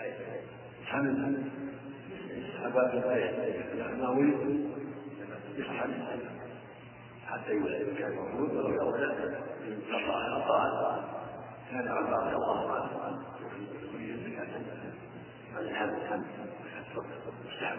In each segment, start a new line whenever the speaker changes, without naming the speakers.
حمل أبا الأموي يسحب حتى يولد كان موجود ولو يولد قطع كان عبارة الله عنه عن الحمل مستحب.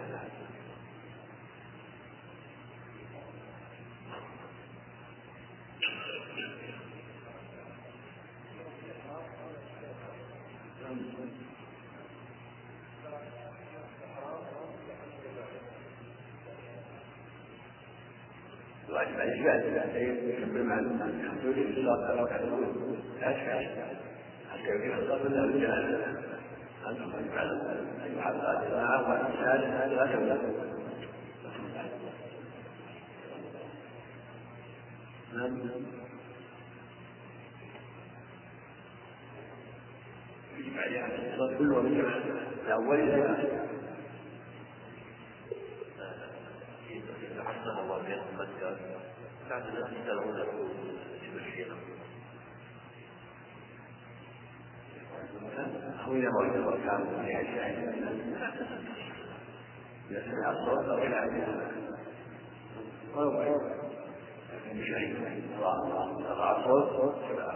واجب عليه يكبر مع الحمد لله لا أشكال حتى يكون الصلاة له الجهاز أن يحافظ على الجماعة والإنسان هذا لا تولد. يجب عليه على الصلاة كله من جماعة الأول إلى الآخر.
حسن الله بين مكة بعد الناس يسألون الشيخ
هو إذا ما يقدر كان في الشاهد يسمع الصوت أو يلعب وهو شهيد رأى الصوت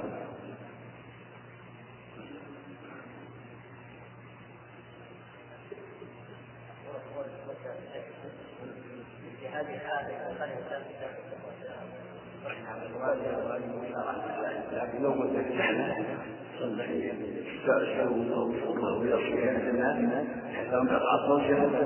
في هذه الحالة
لكن لو قلت السحنة صلى يستأسر أو يصل الناس حتى أن العصر شهادة.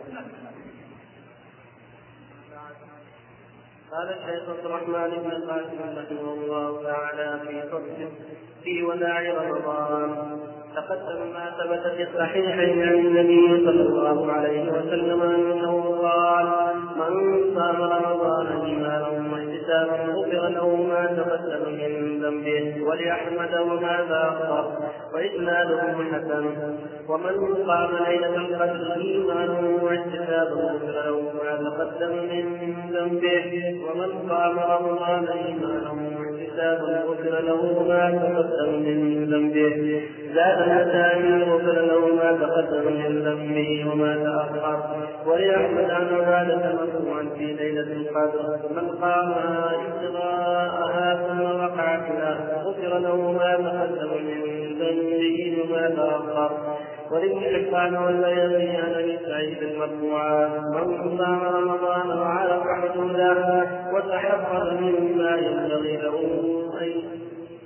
قال الشيخ عبد الرحمن بن القاسم رحمه الله تعالى في فصل في وداع رمضان. تقدم ما ثبت في الصحيحين عن النبي صلى الله عليه وسلم انه قال: من صام رمضان ايمانا واحتسابا غفر له ما تقدم من ذنبه. ولاحمد وهذا اخر واسناده حسن. ومن قام ليله القدر ايمانا واحتسابا غفر له ما تقدم من ذنبه. ومن قام رمضان ايمانا واحتسابا غفر له ما تقدم من ذنبه. زاد النسائي غفر له ما تقدم من ذنبه وما تأخر. ولأحمد عن عبادة مرفوعا في ليلة القدر: من قامها ابتغاءها ثم وقع فيها غفر له ما تقدم من ذنبه وما تأخر. ولابن حبان والبيهقي عن ابي سعيد المرفوعا: من صام رمضان وعرف حدوده وتحفظ مما ينبغي له ان.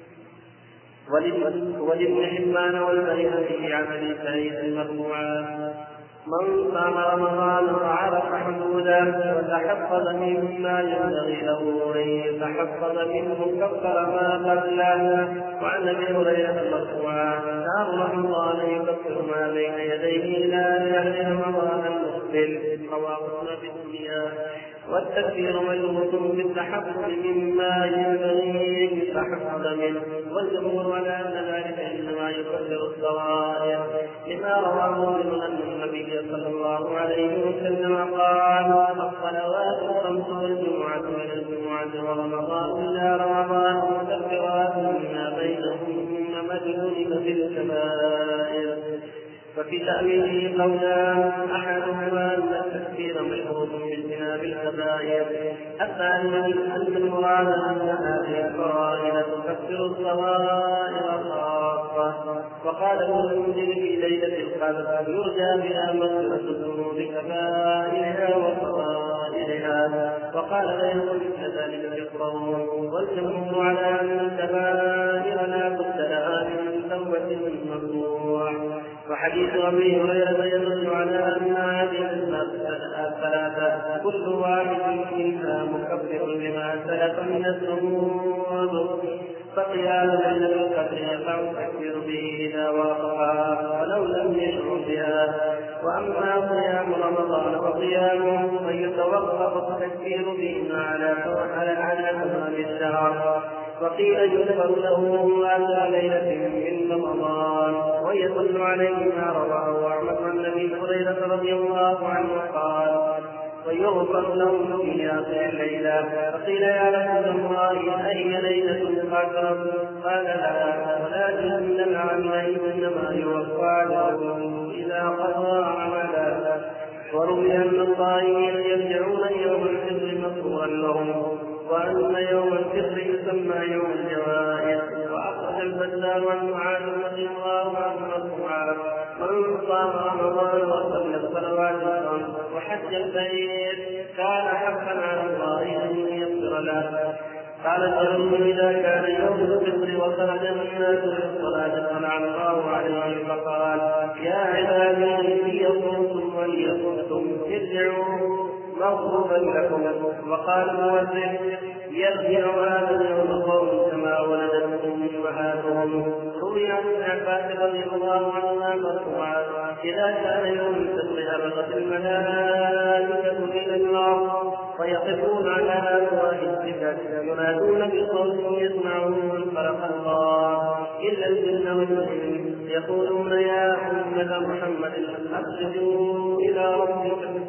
ولابن حبان والبيهقي عن ابي سعيد المرفوعا: من صام رمضان وعرف حدوده وتحفظ مما ينبغي له ان يتحفظ منه كفر ما قبله. وعن ابي هريره مرفوعا: شهر رمضان يكفر ما بين يديه الى شهر رمضان المقبل. رواه ابن الدنيا. والتكفير مجروح بالتحفظ مما ينبغي ان يتحفظ منه. والجمهور على ان ذلك انما يكفر الصغائر لما رواه مسلم ان النبي صلى الله عليه وسلم قال: الصلوات الخمس والجمعة إلى الجمعة ورمضان إلى رمضان مكفرات ما بينهن ما اجتنب في الكبائر. ففي تأويله قولان: أحدهما أن التكفير مشروط باجتناب الكبائر، الثاني أن المراد أن هذه الفرائض تكفر الصغائر خاصة. وقال ابن المنذر في ليلة القدر: يرجى بها مغفرة الذنوب كبائرها وصغائرها. وقال غيره مثل ذلك يكرهون. والجمهور على أن الكبائر لا بد لها من توبة نصوح. وحديث أبي هريرة يدل على أن هذه الثلاثة كل واحد منها مكفر لما سلف من الذنوب. فقيام ليلة القدر يقع التكفير به إذا وافقها ولو لم يشعر بها. وأما قيام رمضان وقيامه فيتوقف التكفير بهما على تمام الشهر. وقيل يغفر له ما ليلة من رمضان. ويدل عليه ما رواه أحمد عن أبي هريرة رضي الله عنه قال: ويغفر له في آخر الليلة. فقيل: يا رسول الله أي ليلة القدر؟ قال: لا، ولكن العمل إنما يوفى له وروي أن الصائمين يرجعون يوم الفطر مغفورا لهم، وأن يوم الفطر يسمى يوم الجوائز. وأخرج البزار عن معاذ رضي الله عنه مرفوعا: من صام رمضان وصلى الصلوات الخمس وحج البيت كان حقا على الله أن يغفر له. قال الجرير: إذا كان يوم الفطر وخرج الناس للصلاة طلع الله عليه فقال: يا عبادي إني يصمتم وليصمتم ارجعوا مغفورا لكم. وقال المؤذن: يرجع هذا اليوم قوم كما ولدتهم امهاتهم. روي عن ابن عباس رضي الله عنهما مرفوعا: اذا كان يوم الفطر هبطت الملائكه الى النار فيقفون على افواه السكك ينادون بصوت يسمعون خلق الله الا الجن والانس يقولون: يا امه محمد اخرجوا الى ربكم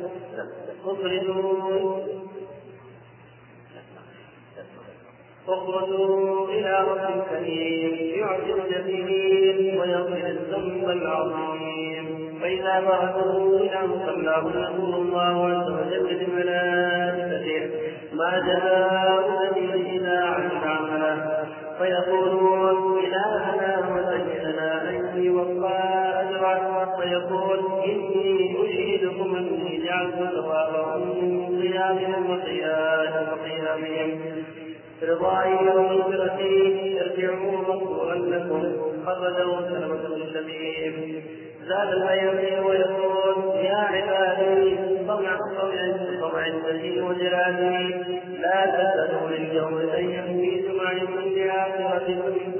اخرجوا إلى رب كريم يعطي الجليل ويغفر الذنب العظيم. فإذا بعثوا إلى مصلاه يقول الله عز وجل لملائكته: ما جزاء الذي إذا عمل عمله؟ فيقولون: إلهنا وسيدنا أن يوفى أجره. فيقول: إني أشهدكم أني جعلت ثوابهم من صيامهم وقيامهم رضائي ومغفرتي ارجعوا مغفورا لكم. خرجه سلمة بن شبيب. زاد البيهقي ويقول: يا عبادي طمع الذي وجلالي لا تسألوا لليوم شيئا في جمعكم لآخرتكم.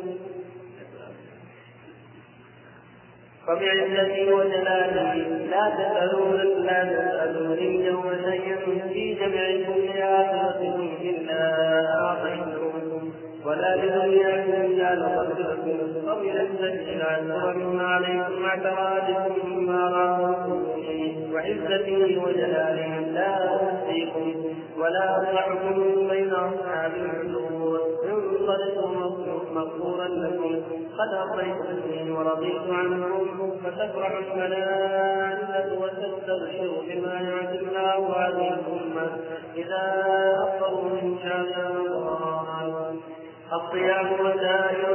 فبعزتي وجلالي لا تسألوني يوم شيئا في جمعكم لآخرتكم إلا أعطيتكم، ولا لدنياكم إلا لقدركم. وبعزتي لا ترون عليكم اعتراضكم ما رأيتم، وعزتي وجلالي لا أوصيكم ولا أطلعكم بين أصحاب الحدود. إن صدقتم مغفورا لكم قد أرضيتني ورضيت عنكم. فتفرح الملائكة وتستبشر بما يعطي الله هذه الأمة إذا أفطروا من شهر رمضان. الصيام وسائر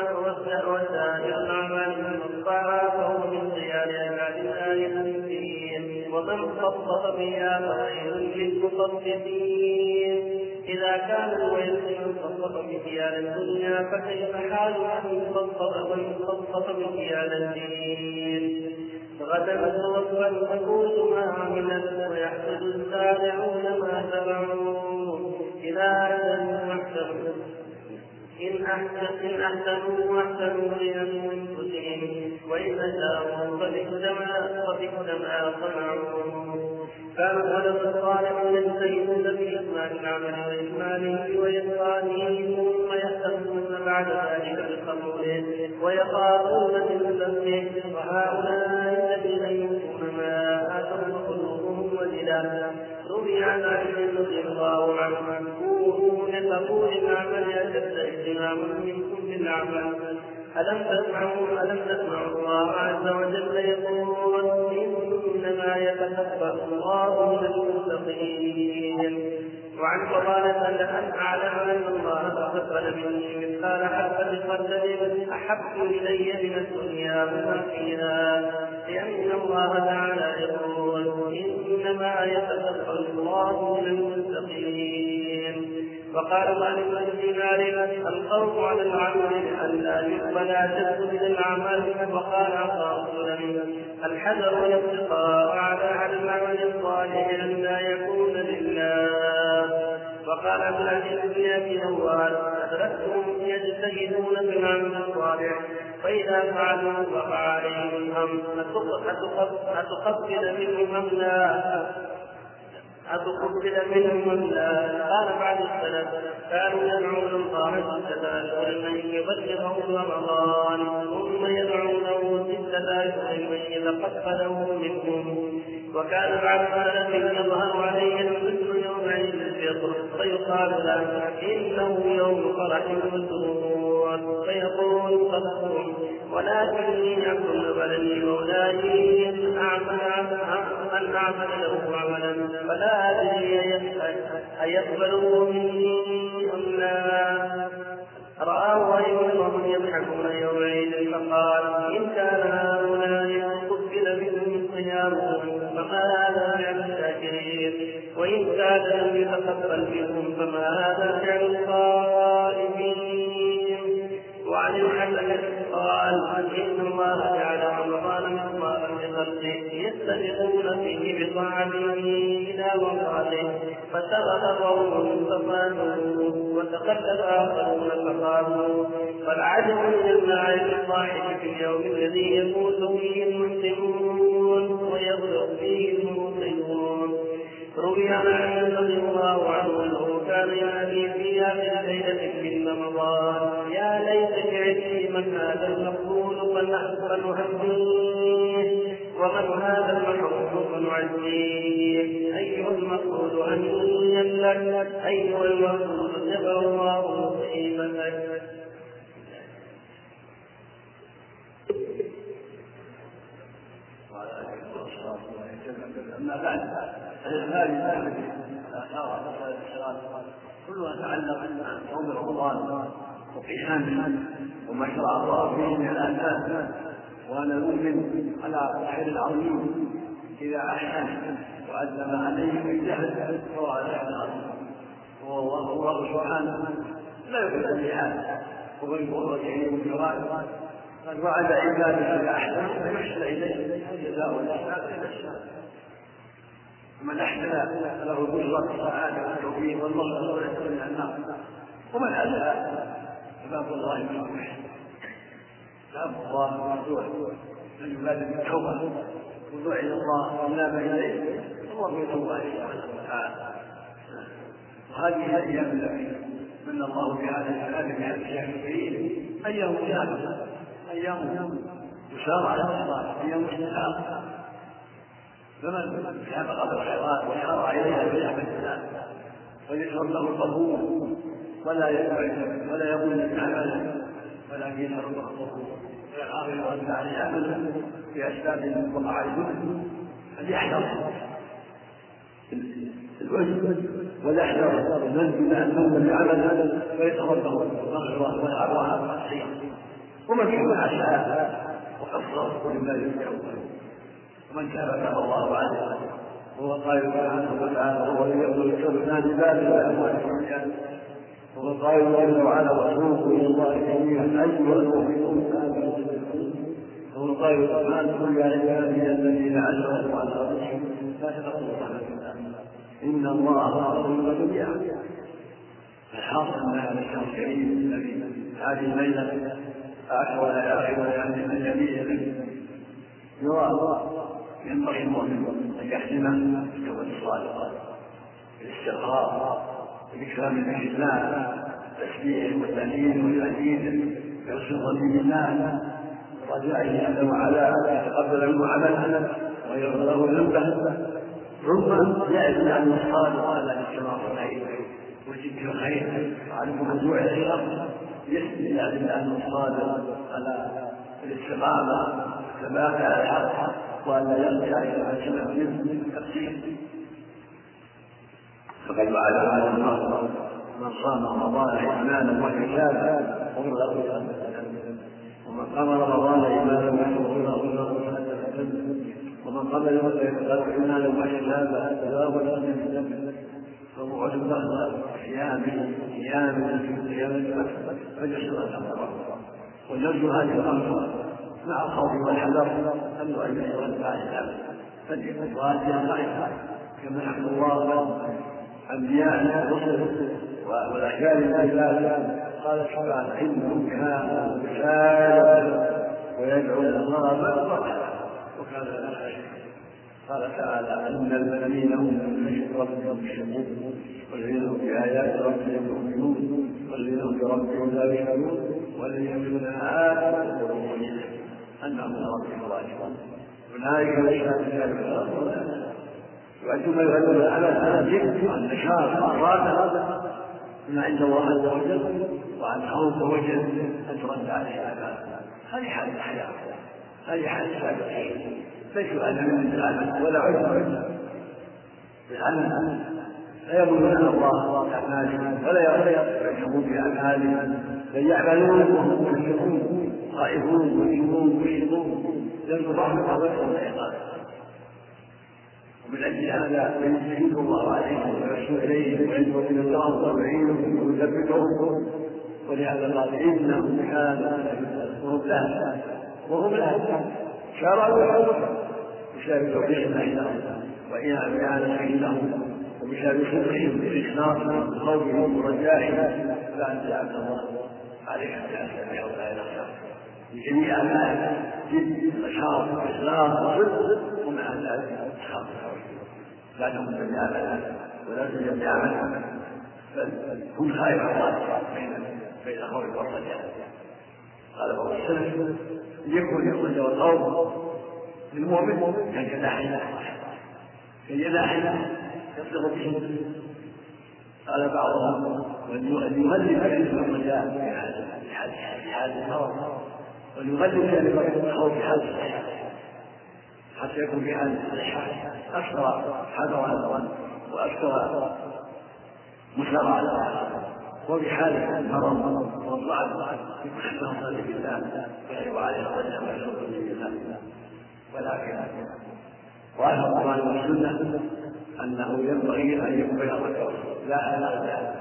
الأعمال المصطفى فهو من خيار عباد الله المسلمين، ومن خصص بها فخير للمخصصين. إذا كان الويل مخصص بخيار الدنيا فكيف حال من خصص بخيار الدين؟ غدا توفى النفوس ما عملت ويحسد السارعون ما زرعوا. إذا أحسنوا إن أحسنوا أحسنوا لأنفسهم، وإن أساءوا فبئس ما صنعوا. كان السلف الصالح يجتهدون في إكمال العمل وإكماله وإتقانه، ثم يهتمون بعد ذلك بقبوله ويخافون من ذنبه. وهؤلاء الذين يؤتون ما آتوا قلوبهم وجلة. روي عن علي رضي الله عنه: كونوا لقبول العمل أشد اهتماما منكم بالعمل. ألم تسمعوا الله عز وجل يقول: إنما يتقبل الله من المتقين. وعن فضالة أن أعلم أن الله تقبل مني مثقال حبة خردل أحب إلي من الدنيا وما فيها، لأن الله تعالى يقول: إنما يتقبل الله من المتقين. وقال مالك بن دينار: الخوف على العمل ألا يقبل أشد من العمل. وقال عطاء السلمي: الحذر والاتقاء على العمل الصالح أن لا يكون لله. وقال عبد العزيز بن ابي نوال: ادركتهم يجتهدون في العمل الصالح، فاذا فعلوا وقع عليهم الهم اتقبل منهم أم لا. قال بعض السلف: كانوا يدعون الله ستة لمن يبلغهم رمضان، ثم يدعونه ستة لمن يتقبله منهم. وكان بعض السلف يظهر عليه الحزن يوم عيد الفطر فيقال له: انه يوم فرح وسرور، فيقول: صدقتم، ولكني اكون بلدي مولاي ان أعمل له عملا فلا أدري أيقبله مني أم لا. رآه أيضا وهم يضحكون يومئذ فقال إن كان هؤلاء قبل منهم صيامهم فما هذا فعل الشاكرين، وإن كان لم يتقبل منهم فما هذا فعل الصائمين. وعن الحسن قال إن الله جعل رمضان مقدارا لخلقه يستبقون فيه بطاعته إلى مرضاته، فسبق قوم فقالوا وتخلف آخرون فقالوا. فالعجب من المعارف الضاحك في اليوم الذي يفوز فيه المسلمون ويبلغ فيه الموقنون. روي عن علي رضي الله عنه انه كان ينادي في اخر ليله من رمضان يا ليت بعتي من هذا المقبول فنهديه ومن هذا المحروم فنعزيه. ايها المقبول هنيئا لك، ايها المقبول جبر الله مصيبتك.
أما بعد هذه الآثار كلها تتعلق بصوم رمضان وقيامه وما شرع الله فيه من الآثار. وأنا المؤمن على خير العظيم إذا أحسن وأدى ما عليه ويجتهد فهو على خير العظيم. والله سبحانه لا يحب الجهاد وبالقرة إليه والجواد، قد وعد عباده إذا أحسن فيحسن إليه جزاء الإحسان إلى الإحسان. ومن أحسن له البشرى والسعادة والتوفيق والنصر والعتق من النار، ومن أساء فباب الله مفتوح. باب الله مفتوح من يبادر بالتوبة والرجوع إلى الله والإنابة إليه الله يتوب الله سبحانه وتعالى. وهذه الأيام التي من الله بهذا الكلام في هذا الشهر الكريم أيام مسابقة، أيام يسار على الصلاة، أيام استحقاق. فمن سابق بالخيرات وسار إليها بنعمة الله وليشرب له القبول ولا يبعد ولا يقول عمله ولكن يشرب له القبول ويخاف يرد عليه عمله بأسباب وقع الجهد فليحذر الوجه وليحذر المنزل أنه بعمل ويتربه المغفرة والعفو والخير. ومن كان عسى وقصر ولله يرجعون، ومن تاب تاب الله عليه. هو قائل سبحانه وتعالى وهو يقول الكفنا لباله وأموالهم، وهو قائل جل وعلا واتوبوا إلى الله جميعا أيها المؤمنون آمنوا بالله. وهو قائل سبحانه قل يا عبادي الذين أسرفوا على أنفسهم لا تقنطوا رحمة الله إن الله غفور جميعا. فالحاصل أن هذا الشهر الكريم الذي هذه الليلة آخر ليالي من جميع يرى ينبغي المؤمن أن يحسن بالتوبة الصادقة بالاستغفار بإكرام الإسلام التسبيح والتهليل والتأكيد بحسن ظن بالله ورجائه جل وعلا يتقبل منه عمله ويغفر له ذنبه، ثم يعلم أن الصادق على الاجتماع الخير وجد الخير وعن الرجوع إلى الشر يعلم أن الصادق على الاستقامة ثبات على الحق وأن لا يرجع إلى ما سمع منه من التقصير. فقد وعد هذا المرء من صام رمضان إيمانا واحتسابا غفر له ومن قام رمضان إيمانا واحتسابا ومن قام يوم إيمانا واحتسابا جواب له فهو البخل قيام فجسر ونرجو هذه الأمر مع الخوف والحذر أن نؤمن ونفع الإسلام فليكن هذه الخير كما نحن الله أنبياء الرسل والأشياء الأجلال. قال سبحانه إنهم كانوا رسالة ويدعون الله بالرحمة وكان لا شيء. قال تعالى إن الذين هم من خشية ربهم مشركون والذين هم بآيات ربهم يؤمنون والذين هم بربهم لا يشركون والذين يؤمنون آيات ربهم أنهم من ربهم راجعون أولئك الذين وأنتم يغلون على الجد والنشاط والراحة ما عند الله عز وجل وعن خوف وجل أن ترد عليه العذاب. هذه حال الحياة، هذه حال السابقين ليسوا أهلا بالعمل ولا عذر بالعمل، لا يظنون أن الله أعمالهم ولا يرجعون بأعمالهم، بل يعملون وهم مشركون خائفون مجرمون مشركون لأن رحمة غيرهم العقاب. ومن أجل هذا يمسكه الله عليهم ويرسل إليهم ويدعو من الله ويعينهم ويثبتهم، ولهذا قال إنهم كانوا وهم لا شرعوا بسبب توفيق بينهم وإعانة بينهم وبسبب صدقهم بإخلاصهم وخوفهم ورجائهم فأنت عبد الله عليك أن تأسلم هؤلاء الأخلاق بجميع أعمالهم جد ونشاط وإخلاص وصدق، ومع ذلك تخاف لا تقل بعملها ولا تجد بعملها، بل هم خائف الله بين خوف والرجاء. قال بعض السلف يكون الخلد والخوف للمؤمن كجناحنا يطلق به. قال بعضهم أن يغلب كلمة الرجاء في حال الخوف، ويغلب كلمة الخوف في حال الصحة، حتى يكون في حال الصحة أكثر حذرا وأكثر مسارعة، وفي حال المرض والضعف يكون الظن بالله ويجب عليه الرجاء والشكر بالله. ولكن ظاهر القرآن والسنة أنه ينبغي أن يكون بين الرجل لا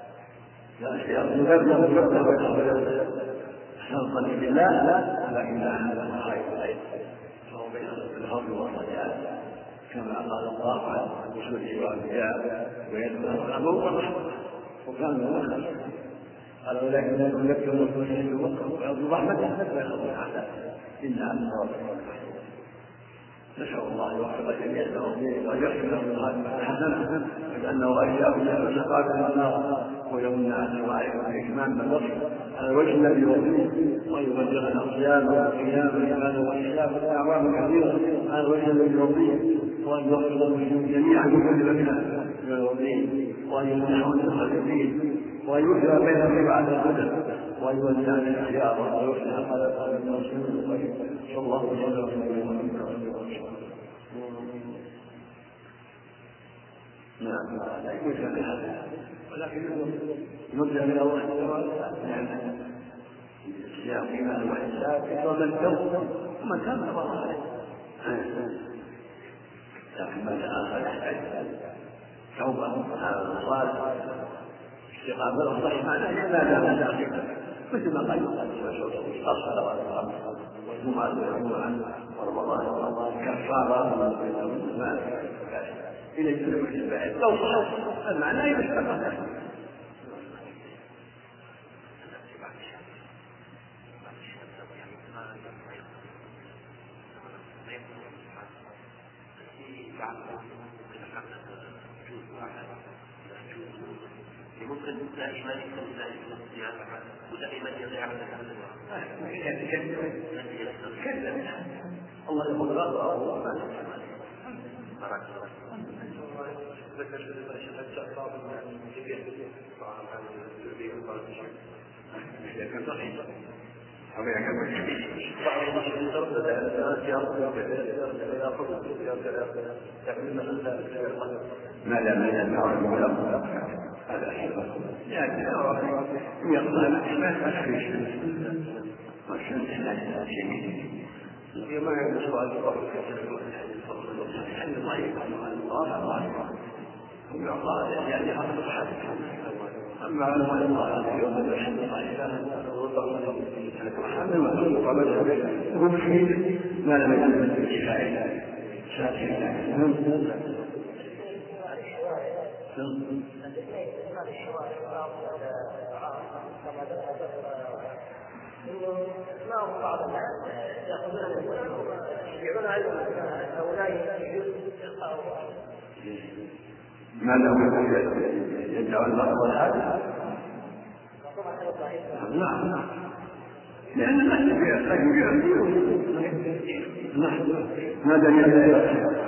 الظن بالله ولكن لا هذا خير العلم، فهو بين الخوف والرجاء كما قال الله عن رسله وأنبياء ويدعو الأمر والرحمة وكانوا مخلصا. قال ولكن لا يذكر المسلمين ويرجو رحمته ويخاف عذابه إلا أن ربك. نسأل الله أن يوفق جميع المؤمنين وأن يغفر لهم الحسنة وأنه أياه من الشقاء من النار ويمن علينا وعليكم بإكمال من وصف على الوجه الذي يرضيه، وأن يبلغنا الصيام والقيام والإيمان والإسلام والأعوام كثيرة على الوجه الذي يرضيه، وأن يغفر لهم جميعا بكل مكان من يرضيه، وأن يمنحهم الخالدين، وأن يثنى بينهم بعد الهدى، وأن يوزع الخيار ويصلح خلق من رسول صلى الله عليه وسلم. نعم لا يمكن هذا، ولكن نرجع من الله تعالى الصيام إيمان واحتساب ومن تاب ومن تاب الله عليه، لكن من آخر يحتاج توبة صالح استقامة الصحيح معناه لا دام مثل ما قال الصلوات الخمس والجمعة والجمعة ورمضان كفارة إلى جنوب البعيد لو صحت المعنى يستقر.
ممكن دائما يكون ودائما يضيع من
الله يقول غفر ما لا ما ينفعه ولا هذا لكن يقضى ما تخفيش ما يعرف سؤال أما على الله يوم الحمد هو مسلم ما لم يكن من الكفاية
ما هو بعض الناس يأخذون يبيعون هؤلاء
ماذا هو يدعو المرض والحاجة؟ نعم لأن الناس يبيع ما دليل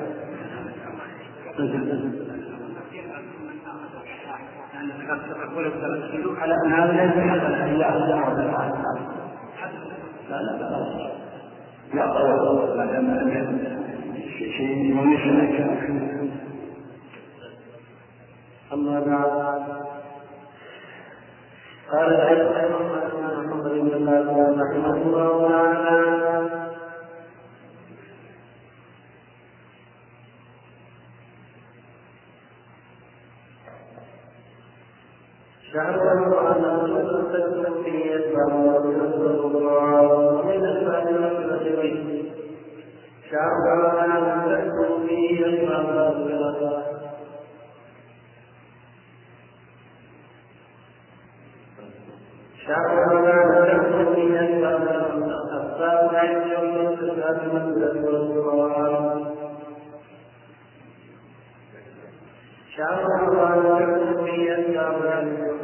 على أن هذا ليس حسنا إلا أن يعرض لا يقرأ ما دام شيء ونسلك.
أما بعد، قال محمد بن الله رحمه الله تعالى: شعر أنه تستكبر في يسمع الله ومن أسباب المسلمين شعر أنه تستكبر في يسمع الله شعر أنه في يسمع أسباب عند الله شعر أنه في يسمع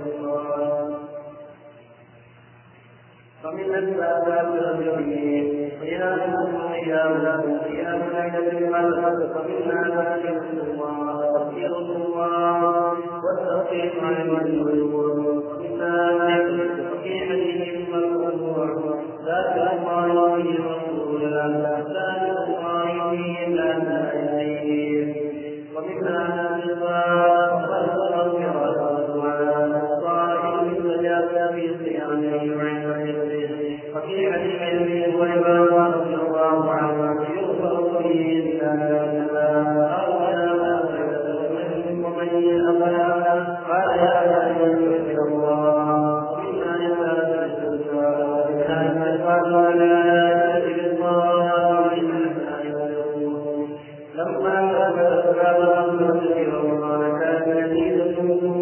فمن أسباب المسلمين قيامهم قيام ليلة القدر ومنها ذكر الله والتوفيق عن الوجود ومنها في حديث مرفوع ذات الله ورسوله ذات الله إلا إليه ومنها النفاق والمغفرة وعلى الصائم النجاة في صيامه وفي حديث ابي هريره رضي الله عنه يغفر به ومن أبى قال يا أيها الله ومنا قال لا تجد الله لما كان المسجد وقال كان يزيد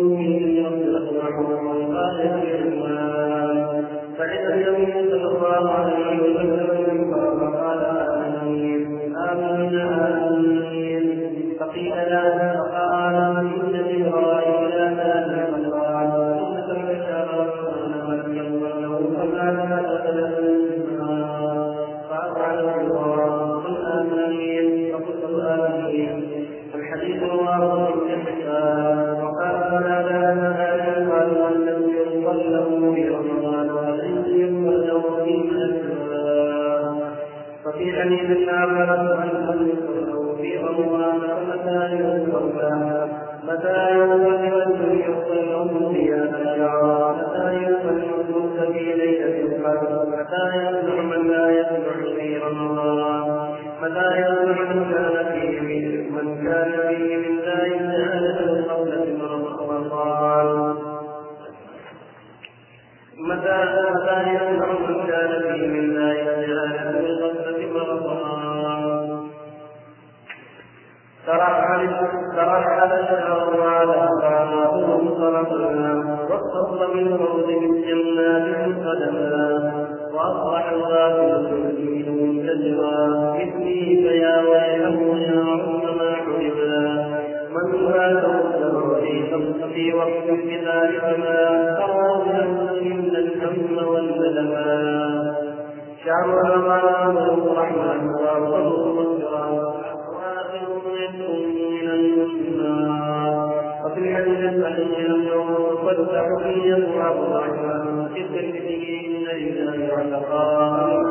فإذا النبي صلى الله عليه وسلم فقال آمين آمين آمين فقيل لا فقال إن جبرائيل لا تنام قال إنك بشر من يقول فما فأفعل الله قل آمين فقلت آمين. الحديث رواه مسلم وقال لا قال لم يصلوا في رمضان ولم يصلوا في الأسواق. ففي حديث آخر أن يصلوا في رمضان فمتى يصلوا متى يصلون قيام الشهر متى يصلون في ليلة القدر متى يصلح من لا يصلح في رمضان متى يصلح من كان فيه من لا يجعل القول في رمضان متى يصلح من كان فيه من لا يجعل القول في رمضان. ترحل الشهر على قامته صرفنا واصطف من روض من جنات قدما واصبح الغافل منهم كجرا مثلي فيا ويله يا عظم ما حرمنا من فاته في وقت بذلك ما ترى من الهم والندما. شعر رمضان رحمه وارضه مغفرا من النار. وفي الحديث الصحيح انه قد تحكي الرحمن في الترمذي ان لله عتقاء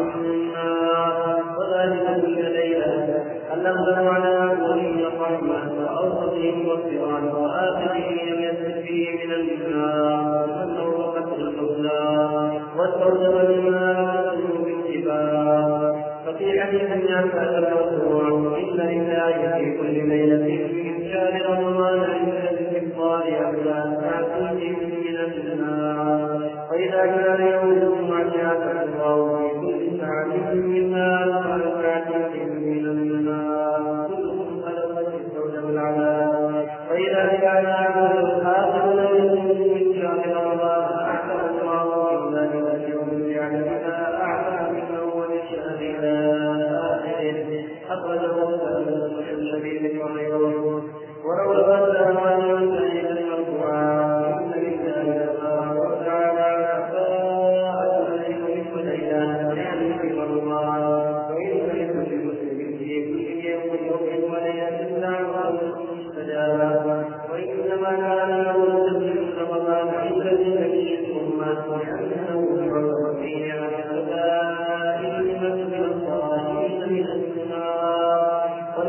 وذلك كل ليله انزل على ولي الرحمن واوسطهم مغفرا واخرهم يمسك فيه من النار انه قتل الاولاد والتوبه لما بالاتباع. ففي حديث ينفع الموضوع إن لله في كل ليلة من شهر رمضان عند الاستغفار أولاد معقولهم من النار. وإذا كان يوم الجمعة عتق الله في كل ساعة منا وأربعة من النار كلهم خلقت الزوج والعذاب. وإذا كان آخر ليلة من شهر رمضان أعتق الله من ذلك اليوم ليعلمنا أعلى من أول الشهر أخرجه الشديد وغيره. وروى الأهوال والسعيد المرفوعا إن لله وتعالى أخفاء عليكم مثل الأيام يعني في رمضان وإن لكل مسلم في كل يوم وليلة دعوة مستجابة. وإنما كان يوم رمضان عند النبي الأمة وحسنه يعرف فيه على الكبائر من الصالحين من النار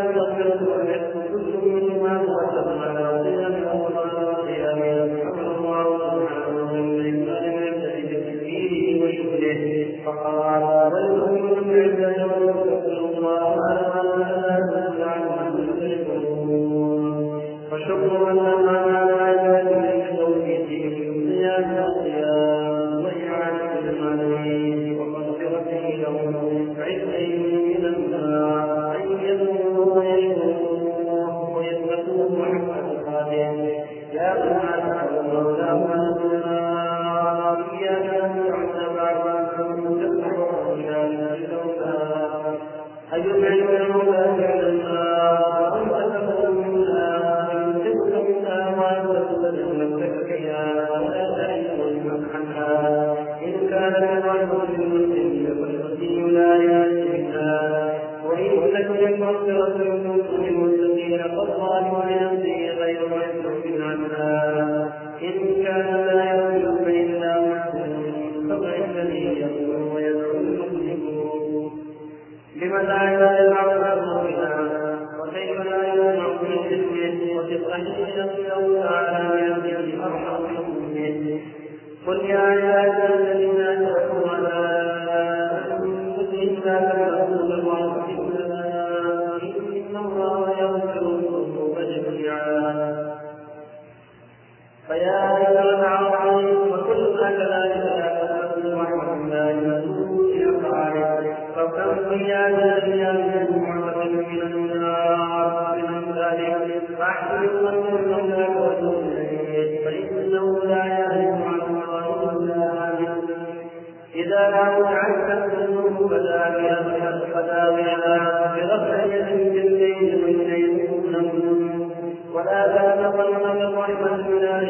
والمغفرة والعتق كل منهما مقدم على صيام صيام أمر الله سبحانه بالإنسان يبتدئ بتكفيره وشكره فقال والمؤمن بالله ويذكر الله على ما عنه يشركون وشكر من لما على عباده بتوفيقهم صيام الصيام وإعانة المعنوين ومغفرته لهم عزهم من النار أن يذوقوا ويشكروه ويثبتوه محمد القادم يا سبحانه المولى والنار إياك نعبد وإياك نستعين أيطعم المولى من النار أنت تكون منها تلك منها وتبدل نفسك فيها ولا تعيش عنها إن كان الغيب للمسلم فالمسلم لا يعيش منها وإن تكن مغفرة للمتقين فالظالم لنفسه غير مسلوب عنها إن كان لا يرجو فإلا محسن فضعفني يقول ويدعو المسلمون لماذا لا يلعب أمرنا وكيف لا يلعب من جسمه وتطهير نفسه تعالى بيده أرحم منه قل يا عبادي الذين أشركوا على أنفسهم لا تقنطوا من رحمة الله إن الله يغفر الذنوب جميعا فيا أيها العاصين وكل كذلك لا تقنطوا رحمة الله فكم يا الذين محمد من النار من ذلك فاحذروا من المولى ورسوله فإنه لا يعرف عن الله إلا هذه إذا كانت عنك الذنوب فتابعها برفع يد بالليل والليل كلهم ولا تتقن من رحمة الله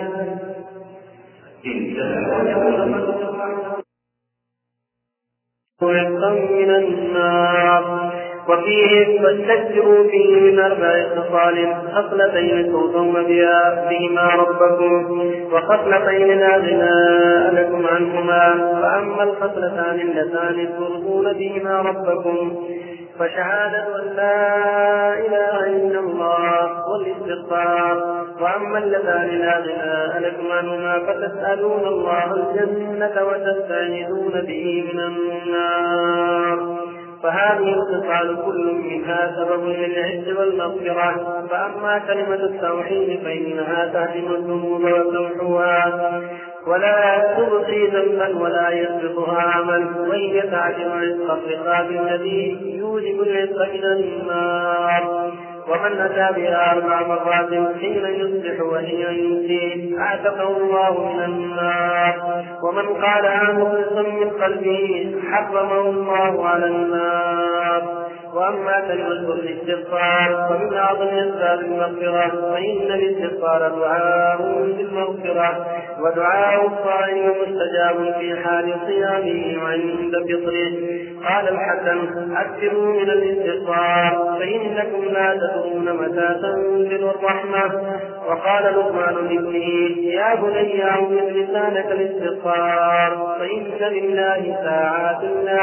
وعتقا من النار وفيه فاستكثروا فيه من 4 خصال خصلتين ترضون بهما ربكم وخصلتين لا غناء لكم عنهما فأما الخصلتان اللتان ترضون بهما ربكم فشهادة أن لا إله إلا الله والاستغفار وأما اللتان لا غناء لكم عنهما فتسألون الله الجنة وتستعيذون به من النار فهذه الخصال كل منها سبب للعز والمغفرة فأما كلمة التوحيد فإنها تهدم الذنوب وتمحوها ولا تبقي ذنبا ولا يسبقها عمل وهي تعجب عتق الرقاب الذي يوجب العتق إلى النار ومن أتى بها 4 مرات حين يصبح وحين يمسي أعتقه الله من النار ومن قالها مخلصا من قلبه حرمه الله على النار وأما كلمة الاستغفار فمن أعظم أسباب المغفرة فإن الاستغفار دعاء بالمغفرة ودعاء الصائم مستجاب في حال صيامه وعند فطره قال الحسن أكثروا من الاستغفار فإنكم لا تدرون متى تنزل الرحمة وقال لقمان لابنه يا بني أعوذ لسانك الاستغفار فإن لله ساعات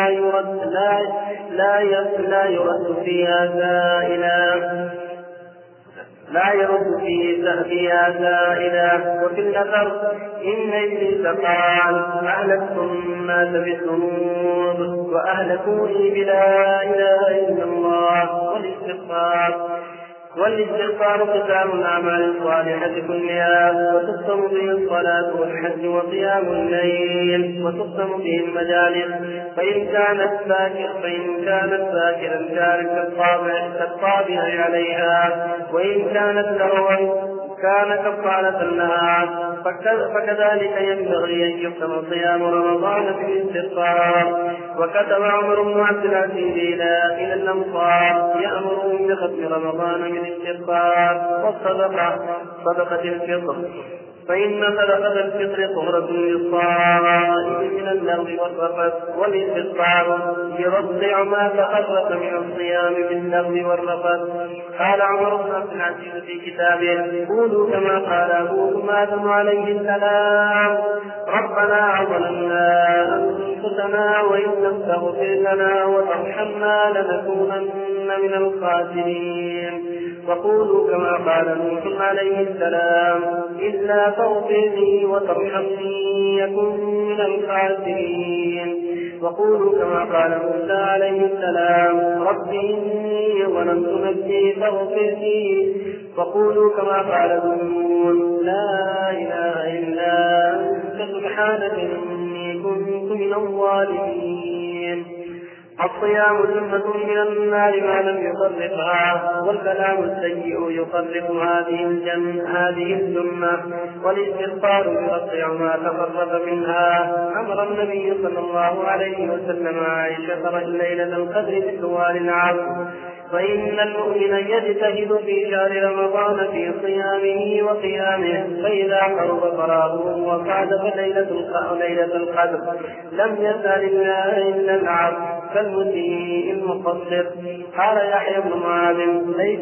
لا يرد فيها سائلا وفي الأثر إن إبليس قال أهلكتم الناس بالذنوب وأهلكوني بلا إله إلا الله والاستغفار قتال الأعمال الصالحة كلها وتختم به الصلاة والحج وقيام الليل وتختم به المجالس فإن كانت ذاكرا كالطابع عليها وإن كانت لغوا كان كفارة لها فكذلك ينبغي أن يختم صيام رمضان بالاستغفار وكتب عمر بن عبد العزيز إلى الأمصار يأمرهم بختم رمضان بالاستغفار والصدقة صدقة الفطر فإن صدقة الفطر طهرة للصائم من اللغو والرفث والاستغفار يرضع ما تخرج من الصيام باللغو والرفث قال عمر بن عبد العزيز في كتابه قولوا كما قال أبوكم آدم عليه السلام ربنا ظلمنا أنفسنا وإن لم تغفر لنا وترحمنا لنكونن من الخاسرين. وقولوا كما قال نوح عليه السلام إلا تغفر لي وترحمني يكن من الخاسرين. وقولوا كما قال موسى عليه السلام رب إني ظلمت نفسي فاغفر لي. وقولوا كما قال نوح لا إله إلا أنت سبحانك إني كنت من الظالمين. الصيام جنة من النار ما لم يفرقها، والكلام السيء يفرق هذه الجنة، والاستغفار يقطع ما تفرق منها. أمر النبي صلى الله عليه وسلم عائشة ليلة القدر بسؤال العفو، فإن المؤمن يجتهد في شهر رمضان في صيامه وقيامه، فإذا قرب فراغه وصادف ليلة القدر لم يسأل الله إلا العفو كالمسيء المقصر. قال يحيى بن معاذ ليس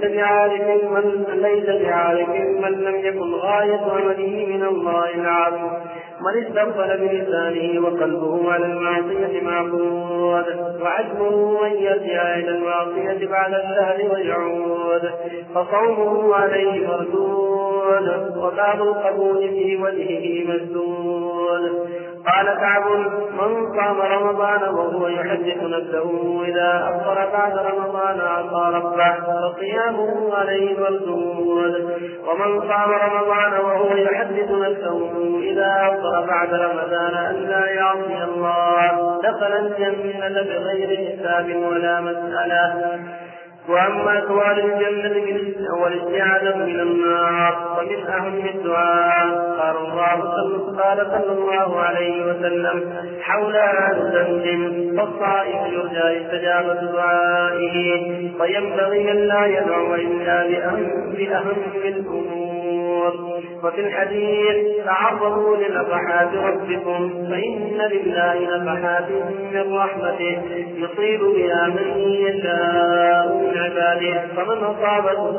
بعارف من لم يكن غاية عمله من الله العفو، من استغفل بلسانه وقلبه على المعصية معقود، وعزمه أن يرجع إلى المعصية بعد الشهر ويعود، فصومه عليه مردود، وباب القبول في وجهه مسدود. قال كعب من صام رمضان وهو يحدث نفسه إذا أفطر بعد رمضان عصى ربه فصيامه عليه مردود، ومن صام رمضان وهو يحدث نفسه إذا أفطر بعد رمضان أن لا يعصي الله دخل الجنة بغير حساب ولا مسألة. وأما سؤال الجنة والاستعاذة من النار فمن أهم الدعاء. قال صلى الله عليه وسلم حول أهل ذنب فالصائم يرجى استجابة دعائه، وينبغي أن لا يدعو إلا بأهم الأمور. وفي الحديث تعرضوا لنفحات ربكم فإن لله نفحات من رحمته يصيب بها من يشاء من عباده، فمن أصابته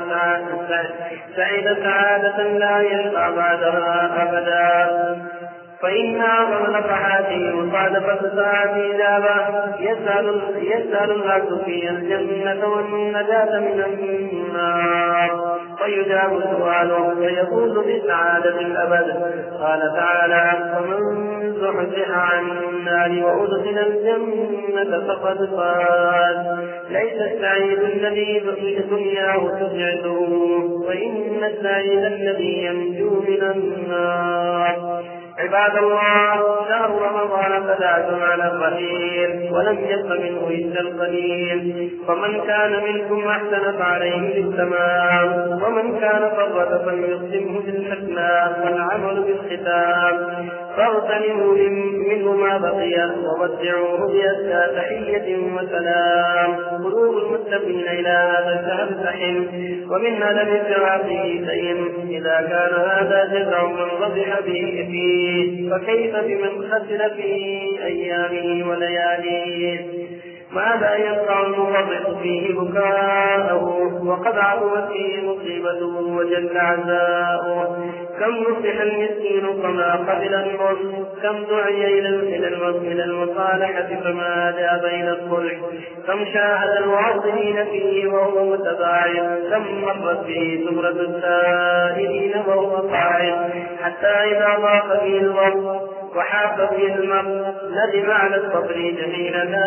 سعيد سعادة لا يشقى بعدها أبدا. فإن أعظم نفحاته مصادفة ساعة إجابة يسأل الناس فيها الجنة والنجاة من النار، فيجاب سؤاله فيقول بسعادة الأبد. قال تعالى فمن زحزح عن النار وأدخل الجنة فقد فاز. ليس السعيد الذي دنياه تسعده، وإن السعيد الذي ينجو من النار. عباد الله شهر رمضان فتاة على الخير ولم يبق منه إلا القليل، فمن كان منكم أحسن فعليه بالتمام، ومن كان فرط فليصبه بالحسنى والعمل بالختام. فاغتنموا منه ما بقي وودعوه بأزكى تحية وسلام. قلوب المتقين إلى هذا الشهر تحن، ومن ألم اتباعه شيء إذا كان هذا جزع من ربح به فيه، فكيف بمن خسر في أيامه ولياليه. ماذا ينفع المفرط فيه بكاءه وقد عظمت فيه مصيبته وجل عزاؤه. كم نصح المسكين فما قبل النصح، كم دعي إلى المصالحة فما جاء بين الصلح، كم شاهد المعظمين فيه وهو متباعد، كم مرت به زمرة السائلين وهو قاعد، حتى إذا ضاق به الوقت وحاق به المرء ندم على الصبر حين لا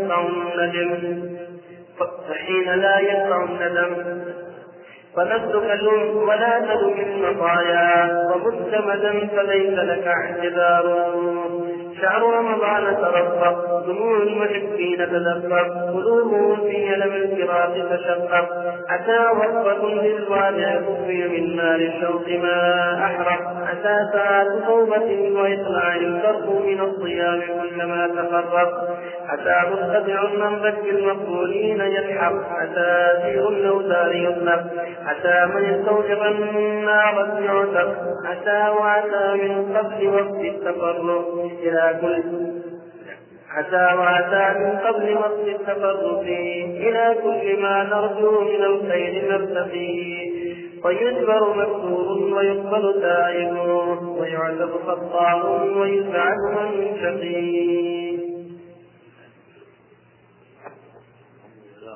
ينفع الندم. فنفسك لم ولا تلم المطايا، ومستمدا فليس لك اعتذار. شهر رمضان ترفق، دموع المحبين تدفق، قلوبهم في ألم الفراق تشقق. أتى وصفة للوادع تخفي من نار الشوق ما أحرق، أتى ساعة توبة وإطلاع الفرق من الصيام كلما تفرق، أتى مستطيع من ذكي المقبولين يلحق، أتى سير الأوتار يطلق، أتى من استوجب النار يعتق، أتى وأتى من قبل وقت التفرق إلى كل ما نرجو من الخير نرتقي، ويجبر مكسور ويقبل تائب، ويعتق خطاء ويسعد من شقي.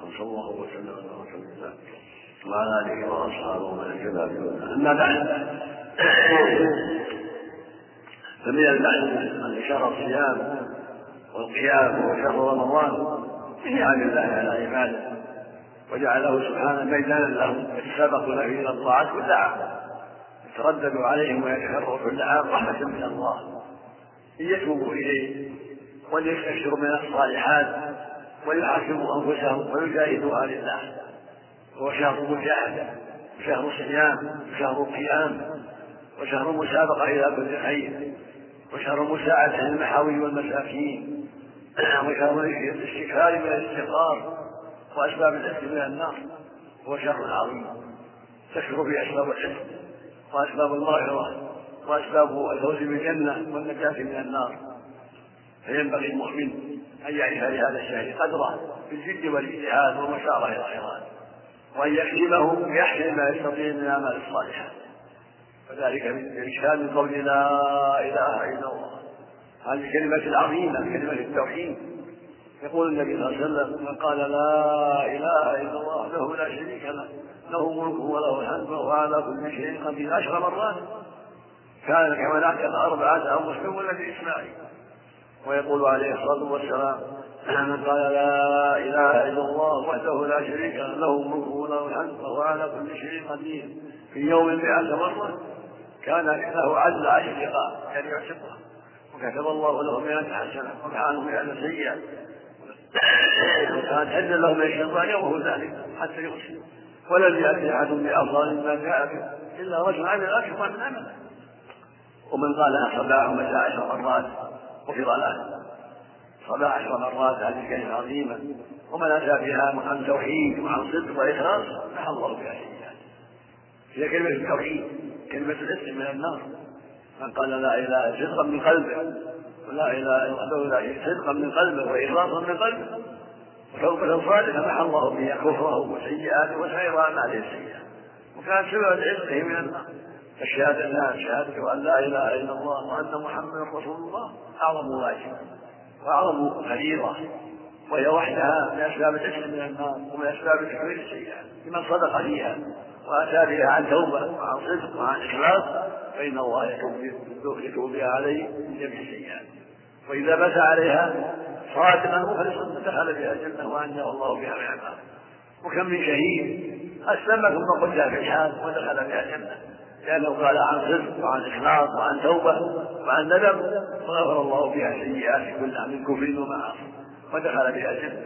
صلى الله وسلم وعلى اله واصحابه ومن اهتدى بهداه. اما بعد، فمن المعلوم ان شهر الصيام والقيام هو شهر رمضان من نعم الله على عباده، وجعله سبحانه ميدانا لهم يتسابقون فيه الى الطاعات كل عام، يتردد عليهم ويتكرر كل عام رحمه من الله ليتوبوا اليه وليستبشروا من الصالحات وليحاسبوا انفسهم ويجاهدوها لله. هو شهر مجاهده وشهر صيام وشهر قيام وشهر مسابقه الى كل خير وشهر مساعده للمحاوي والمساكين وشهر الاستكثار من الاستغفار واسباب العتق من النار. هو شهر عظيم تكثر فيه اسباب العتق واسباب المغفره واسباب الفوز بالجنه والنجاه من النار. فينبغي المؤمن ان يعرف لهذا الشهر قدره بالجد والاجتهاد والمسارة الى الخيرات، وان يكتبه بأحسن ما يستطيع من الاعمال الصالحه، وذلك بإشهاد من قول لا اله الا الله. هذه الكلمه العظيمه كلمه التوحيد. يقول النبي صلى الله عليه وسلم: من قال لا اله الا الله له لا شريك له ملكه وله الحمد وهو على كل شيء قدير 10 مرات كان كمن اعتق 4 أنفس ولد اسماعيل. ويقول عليه الصلاه والسلام: من قال لا اله الا الله وحده لا شريك له ملكه وله الحمد وهو على كل شيء قدير في يوم 100 مرة كان له عدل 10 رقاب يعني يعتقها، وكتب الله له 100 حسنه وكانوا 100 سيئه، وكان حدا له من الشيطان يومه ذلك حتى يغسل. ولم يأتي أحد بأفضل مما جاء به إلا رجل عمل أكثر من عمله. ومن قالها صباح ومساء 10 مرات وفي ضلال. صباح 10 مرات هذه كلمة عظيمة، ومن أتى بها عن توحيد وعن صدق وإخلاص نحى الله بها سيئات. هي كلمة التوحيد، كلمة الاسم من النار. من قال لا إله صدقا من قلبه ولا إله إلا الله صدقا من قلبه وإخلاصا من قلبه وتوبة صادقة محى الله بها كفره وسيئاته وسائر أعماله السيئة، وكان سبب عتقه من النار. فالشهادتان شهادة أن لا إله إلا الله وأن محمدا رسول الله أعظم واجب وأعظم فريضة، وهي وحدها من أسباب العتق من النار ومن أسباب تكفير السيئات لمن صدق فيها وأتى بها عن توبة وعن صدق وعن إخلاص، فإن الله يتوب بها عليه من جميع السيئات. وإذا مات عليها صادقا مخلصا دخل بها الجنة وأنجاه الله بها من عذاب. وكم من شهيد أسلم ثم قتل في الحال ودخل بها الجنة لأنه قال عن صدق وعن إخلاص وعن توبة وعن ندم، وغفر الله بها سيئات كلها من كفر ومعاصي ودخل بها الجنة.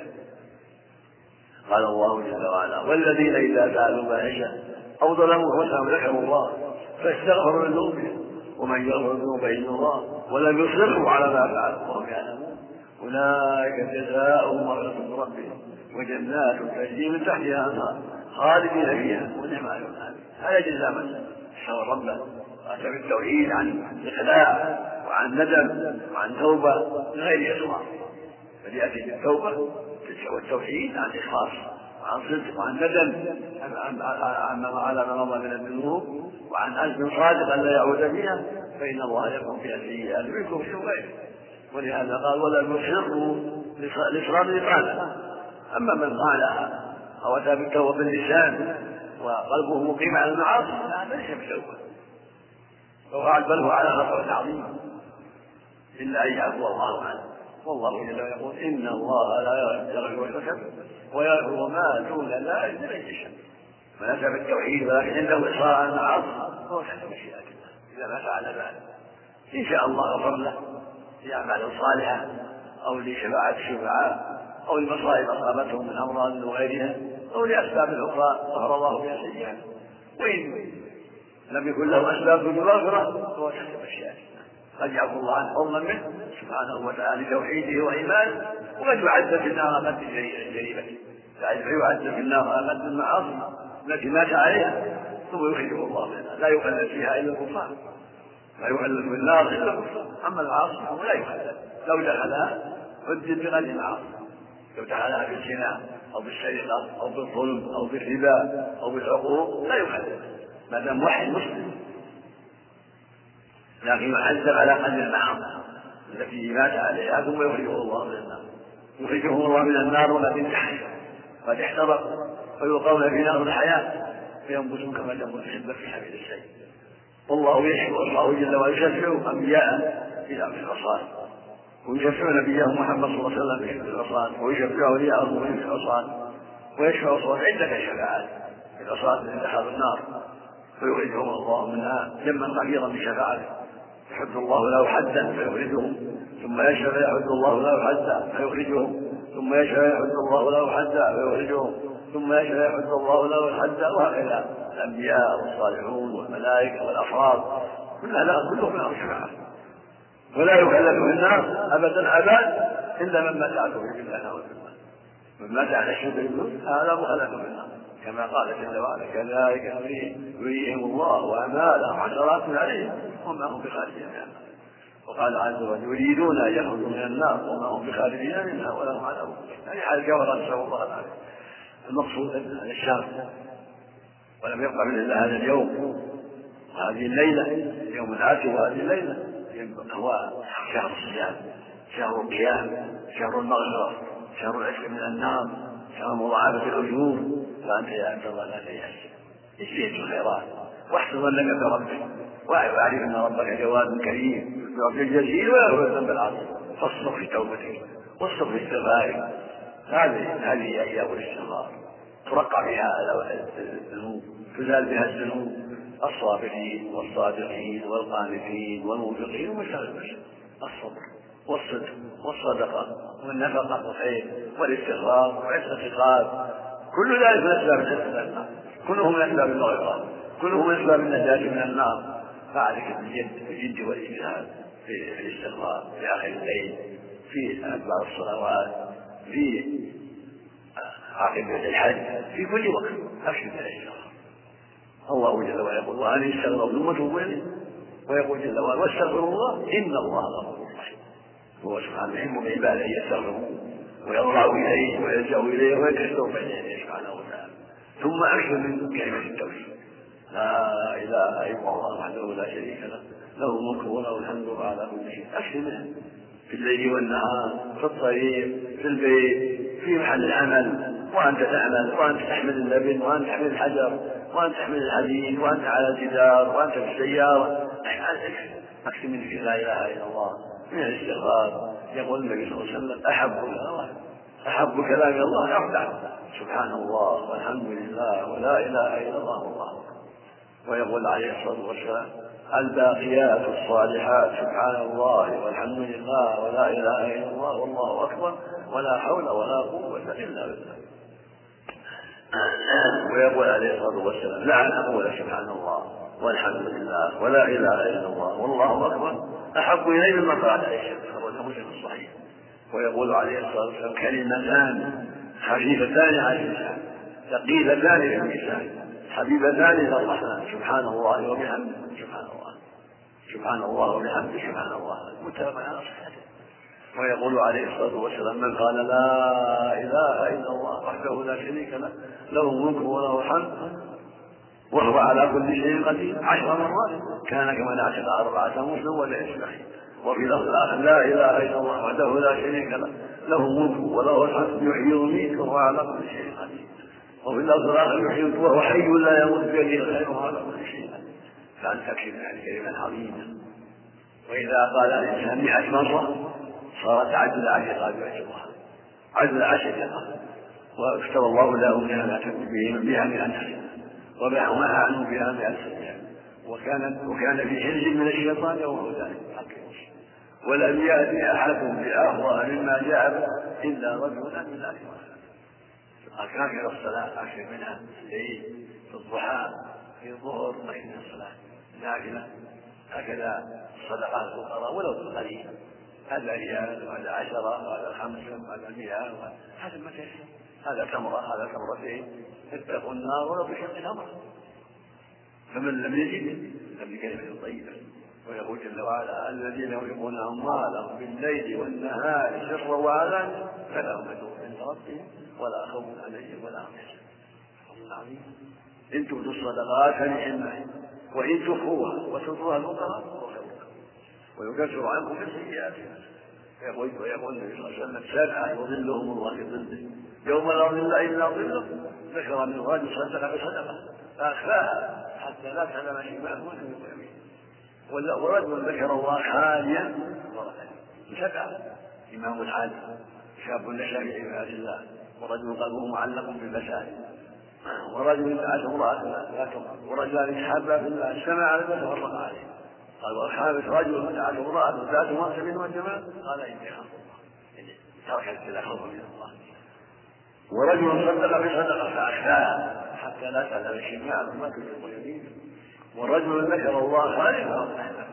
قال الله جل وعلا: والذين إذا فعلوا فاحشة أو ظلموا أنفسهم ذكروا الله فاستغفروا لذنوبهم ومن يغفر الذنوب إلا الله ولم يصروا على ما فعلوا وهم يعلمون أولئك جزاؤهم مغفرة من ربهم وجنات تجري من تحتها الأنهار خالدين فيها ونعم أجر العاملين. هذا جزاء من شر ربه وأتى بالتوحيد عن إقلاع وعن ندم وعن توبة من غير إصرار، بل يأتي بالتوبة والتوحيد عن إخلاص وعن صدق وعن ندم على ما مضى من الذنوب وعن عزم صادق أن لا يعود فيها، فإن الله يقوم بها سيئات منكم في غيره. ولهذا قال: ولم يصروا لإصرار الإقامة. أما من قالها أو أتى بالتوبة باللسان وقلبه مقيم على المعاصي هذا ليس بتوبة، وقال بل هو على خطوة عظيمة إلا أن يعفو الله عنه. والله جل وعلا يقول: إن الله لا يغفر الشرك ويغفر ما دون ذلك لمن يشاء. من أتى بالتوحيد ولكن عنده إصرار على المعاصي فهو تحت مشيئة الله. إذا مات على ذلك إن شاء الله غفر له لأعمال صالحة أو لشفاعة الشفعاء أو لمصائب أصابتهم من أمراض وغيرها أو لأسباب أخرى غفر الله بها سيئات. وإن لم يكن له أسباب المغفرة فهو تحت مشيئة الله. قد يعفو الله عنه فضلا منه سبحانه وتعالى لتوحيده وإيمانه، وقد يعذب في النار أقد جريمته، فيعذب في النار أقد المعاصي التي مات عليها ثم يخرجه الله منها. لا يخلد فيها إلا الكفار، لا يخلد في النار إلا الكفار. أما العاصي فهو لا يخلد، لو دخلها عذب بغير المعاصي، لو دخلها بالزنا أو بالسرقة أو بالظلم أو بالربا أو بالعقوق لا يخلد ما دام وحي مسلم، لكن يعذب على قدر المعاصي التي مات عليها ثم يخرجه الله من النار، يخرجه الله من النار ولا من تحته قد احترقوا ويلقون في نار الحياة فينبتون كما تنبت الحبة في حبيب السيل. والله يشفع الله جل وعلا يشفع أنبياء إلى في العصاة، ويشفع نبيه محمد صلى الله عليه وسلم في العصاة، ويشفع أولياءه في العصاة، ويشفع صوت عدة شفاعات في العصاة من أصحاب النار فيخرجهم الله منها جما كثيرا بشفاعته، يحد الله له حدا فيخرجهم، ثم يشفع يحد الله له حدا فيخرجهم، ثم يشفع يحد الله له حدا فيخرجهم، ثم يشفع يحد الله له حدا، وهكذا الأنبياء والصالحون والملائكة والأفراد كلهم لهم شفاعة. ولا يكلف في النار أبدا إلا من مات على توحيد الله نعوذ بالله، من مات على الشرك بالله هذا مخلف في النار، كما قال جل وعلا كذلك يريهم الله أعمالهم حسرات عليهم وما هم بخارجين منها. وقال عز وجل يريدون أن يخرجوا من النار وما هم بخارجين منها ولهم عذاب مقيم، يعني حال جوهر نسأل الله العافية. المقصود هذا الشهر ولم يبقى من إلا هذا اليوم وهذه الليلة، يوم العاشر وهذه الليلة هو شهر الصيام، شهر القيام، شهر المغفرة، شهر العتق من النار، شهر مضاعفة الأجور. فأنت يا عبد الله لا تيأس، اجتهد في الخيرات واحسن ظنك بربك، واعرف أن ربك جواد كريم يعطي الجزيل ويغفر الذنب العظيم، فاصبر في توبتك واصبر في استغفارك. هذه أيام الاستغفار ترقى بها الذنوب، تزال بها الذنوب. الصابرين والصادقين والقانتين والمنفقين والمستغفرين، الصبر والصدق والصدقة والنفقة والخير والاستغفار والاستغفار، كل ذلك من أسباب النار، كلهم من أسباب المغفرة، كلهم من أسباب النجاة من النار. فعليك بالجد والاجتهاد في الاستغفار في آخر الليل، في أدبار الصلوات، في عاقبة الحج، في كل وقت أبشر بالاستغفار. الله جل وعلا يقول وأن يستغفروا ثم توبوا إليه، ويقول جل وعلا واستغفروا الله إن الله غفور رحيم. هو سبحانه يحب بعباده يستغفروا ويضرعوا إليه ويلجأوا إليه ويكسروا بين يديه سبحانه وتعالى. ثم أكثر من كلمة التوحيد لا إله إلا الله وحده لا شريك له، له الملك وله الحمد وعلى كل شيء. أكثر منه في الليل والنهار، في الطريق، في البيت، في محل العمل، وأنت تعمل، وأنت تحمل اللبن، وأنت تحمل الحجر، وأنت تحمل الحديد، وأنت على الجدار، وأنت في السيارة. أكثر من لا إله إلا الله من الاستغفار. يقول النبي صلى الله عليه وسلم أحب كلام الله أفتح سبحان الله والحمد لله ولا إله إلا الله والله أكبر. ويقول عليه الصلاة والسلام الباقيات الصالحات سبحان الله والحمد لله ولا إله إلا الله والله أكبر ولا حول ولا قوة إلا بالله. ويقول عليه الصلاة والسلام لعن أقول سبحان الله والحمد لله ولا إله إلا الله والله أكبر أحب إليه مما فعل عليه خرجه مسلم الصحيح. ويقول عليه الصلاة والسلام كلمتان خفيفتان على اللسان ثقيلتان في الميزان حبيبتان إلى الرحمن سبحان الله وبحمده سبحان الله وبحمده سبحان الله متفق على صحته. ويقول عليه الصلاة والسلام من قال لا إله إلا الله وحده لا شريك له له الملك وله الحمد وهو على كل شيء قدير 10 مرات كان كمن اعتق 4 مسلم ولإسماعيل. وفي لفظ الآخر لا إله إلا الله وحده لا شريك له له الملك وله الحمد يحيي ويميت وهو على كل شيء قدير. وفي اللفظ الآخر يحيي وهو حي لا يموت بيده الخير وهو على كل شيء قدير. فأن تكشف عن كلمة عظيمة. وإذا قال الإنسان 100 مرة صارت عدل 10 يعجبها عدل 10 وافترى الله له بها 100 حسنة وباعوا عنه بها 100 سنة وكان في حرز من الشيطان يوم ذلك. ولم يأتي أحد بأفضل مما جاء إلا رجلا من أهل أكثر الصلاة أكثر منها الليل في الضحى في الظهر بين الصلاة نافلة. هكذا الصدقات الفقراء ولو بالقليل هذا ريال وهذا 10 وهذا 5 وهذا 100 هذا ما تيسر. هذا تمرة هذا تمرتين اتقوا النار ولو بشق تمرة. فمن لم يجد بكلمة طيبة. ويقول جل وعلا الذين ينفقون أموالهم بالليل والنهار سرا وعلانية فلهم أجر عند ربهم ولا خوف عليهم ولا هم يحزنون. إن تؤتوا الصدقات فنعم وإن تخفوها وتؤتوها الفقراء فهو خير لكم ويكفر عنكم من سيئاتهم. ويقول النبي صلى الله عليه وسلم 7 يظلهم الله في ظله يوم لا ظل إلا ظله ذكر من رجل صدق بصدقة فأخفاها حتى لا تعلم شماله ولا يمينه، ورجل ذكر الله خاليا سبعة: إمام عادل، شاب نشأ في عبادة الله، ورجل قلبه معلق بالمساجد، ورجل دعته امرأة لا تقر، ورجلان تحابا في الله اجتمعا على ما تفرق عليه. قال: والخامس رجل دعته امرأة ذات منصب وجمال قال: إني أخاف الله، ترك الابتلاء خوفا من الله. ورجل صدق بصدقة فأخفاها حتى لا تعلم شماله ما تنفق يمينه، ورجل ذكر الله خالقا وحده.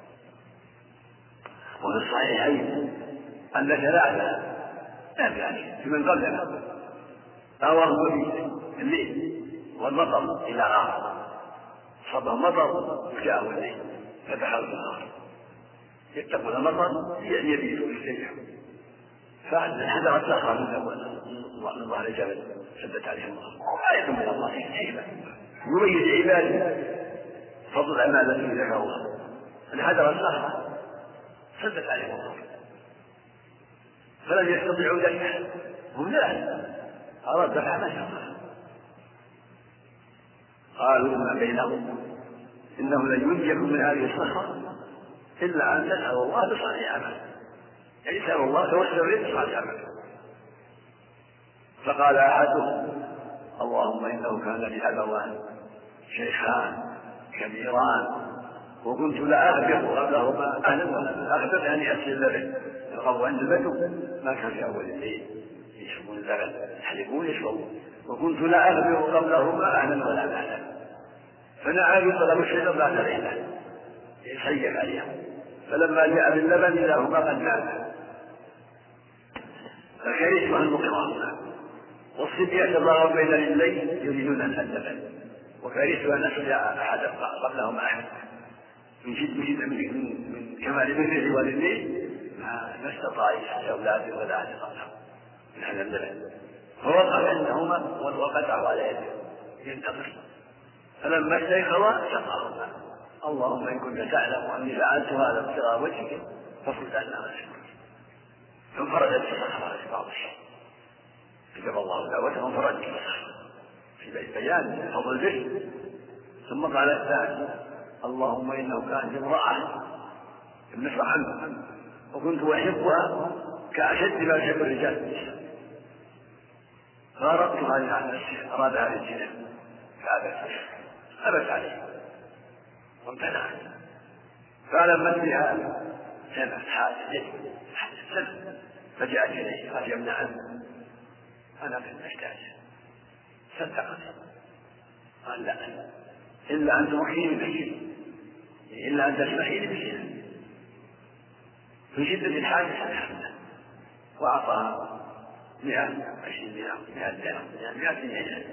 وفي الصحيحين أن ثلاثة يعني في من قبلنا أواه في الليل والمطر إلى آخر، صبه مطر وجاءه الليل فتحوا النهار يتقون المطر يبيتوا يستجيبوا، فحذرت صخرة من ظهر الجبل سدت عليه الله. آية من الله حكمة يميز عباده فضل الأعمال التي ذكروها، أن حذرت صخرة سدت عليه الله فلم يستطيعوا دفعها، هم لا أراد دفع ما شاء. قالوا ما بينهم إنه لن ينجكم من هذه الصخرة إلا أن تسألوا الله بصالح عمل، يعني يسأل الله توسلوا إليه بصالح عمل. فقال أحدهم: اللهم إنه كان لي أبوان شيخان كبيران وكنت لا أخبر قبلهما أهلا ولا أخبر يعني أسل اللبن القبو عند البدو ما كان في أول الليل يشربون اللبن يحلبون يشربون، وكنت لا أخبر قبلهما أهلا ولا مهلا، فنعى طلب الشيطان بعد ليلة يسير عليهم، فلما جاء باللبن إذا هما قد ماتا، فكرهت أن نقرهما، والصبية تظاهر بين الليل يريدون اللبن، وكرهت أن أسمع أحدا قبلهما أحد من كمال بره والديه ما استطاع يسمع أولاده ولا أحد قبلهم من هذا اللبن، فوقف عندهما وقطعوا على يده ينتظر، فلما استيقظا سقاهما: اللهم إن كنت تعلم أني فعلت هذا ابتغاء وجهك فصل عنا ما شئت. فانفردت الصخرة في بعض الشيء كتب الله دعوته وانفردت الصخرة في بيان فضل البر. ثم قال الثاني: اللهم إنه كانت امرأة ابن عنه وكنت أحبها كأشد ما يحب الرجال النساء، فأردتها عن نفسي، أراد هذه الزنا فأبت عليه وامتنعت، فلما بها سمعت حاجة فجاءت إليه قال: يا ابن عم أنا كنت أحتاج. صدقت. قال: لا إلا أن تمكيني بشيء، إلا أن تسمحيني بشيء. في شدة الحاجة سمحتها وأعطاها 120 دينار 100 دينار.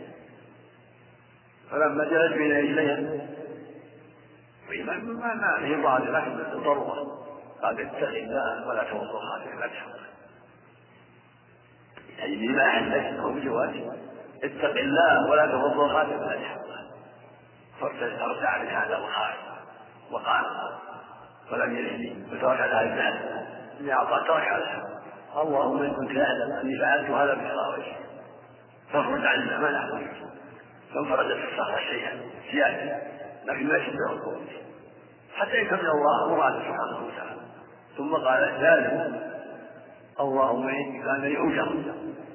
فلما جلست بين رجليها ما هي ضاعت لكن ضرورة قال: اتق الله ولا توضوا خاتم لا تحضر، يعني بما أحدث هو بجواز اتق الله ولا توضوا خاتم لا تحضر. فارتع من هذا الخائف وقال ولم يلهني وترك على الزهد اللي أعطى ترك على اللهم إن كنت أعلم أني فعلت هذا بصراوي فافرج عنا ما نحضر. فانفردت الصخرة شيئا زيادة لكن ما يشبه القوة حتى يكمل الله مراده سبحانه وتعالى. ثم قال الثالث: اللهم إني كان لي أجر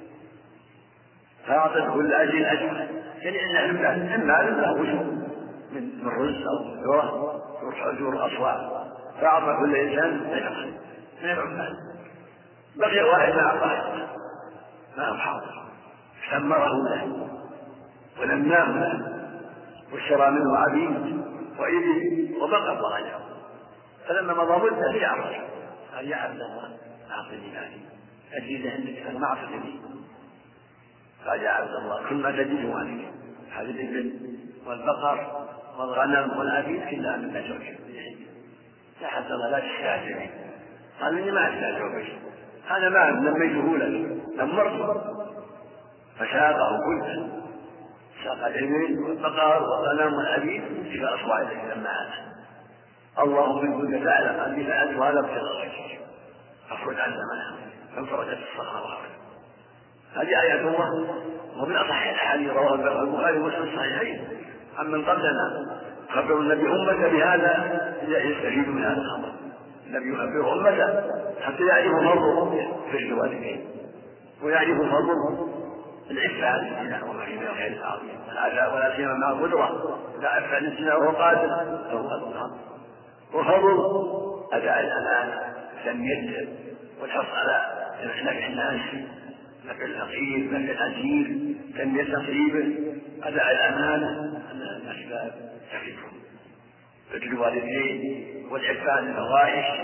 فأعطت كل أجل أجر، يعني أن المال له أجر من رزق أو ذرة أجور أصوات، فأعطى كل إنسان أجر من العمال. بقي واحد ما أعطاه ما هو حاضر، سمره له ولمناه له واشترى منه عبيد وإبل وبقى الله له. فلما مضى مدة رجع الرجل قال: يا عبد الله أعطني مالي أجد عندك أنا ما أعطني. قال: يا عبد الله كل ما تجد مالك هذه الإبل والبقر والغنم والعبيد كلها من أجرك. يا عبد الله لا تستعجل. قال: إني ما أستعجل، هذا ما لميته لك لمرته. فساقه كله، ساق الإبل والبقر والغنم والعبيد في أصواعك لما هذا. اللهم إن كنت تعلم أني فعلت هذا ابتغاء وجهك فافرج عنا منها. فانفرجت الصخرة وخرج. هذه آيات الله، ومن أصح الأحاديث رواه البخاري ومسلم الصحيحين عمن قبلنا خبروا النبي أمته بهذا يستفيد من هذا الخبر. النبي يخبر أمته حتى يعرفوا فضل في الوالدين ويعرفوا فضل العفة عن الزنا وما فيه من الخير العظيم والعذاب، ولا سيما مع القدرة لا عفة عن الزنا وهو قادر فهو قادر. وفضل أداء الأمانة تنميته والحرص على نفع الناس، نفع الفقير، نفع الأسير، تنمية تقريبه، أداء الأمانة أن الأسباب تفيدهم بر الوالدين والعفة عن الفواحش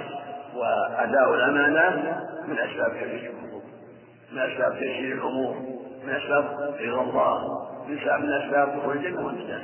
وأداء الأمانات من أسباب تفيد الأمور، من أسباب تيسير الأمور، من أسباب رضا الله، من أسباب دخول الجنة والنجاة.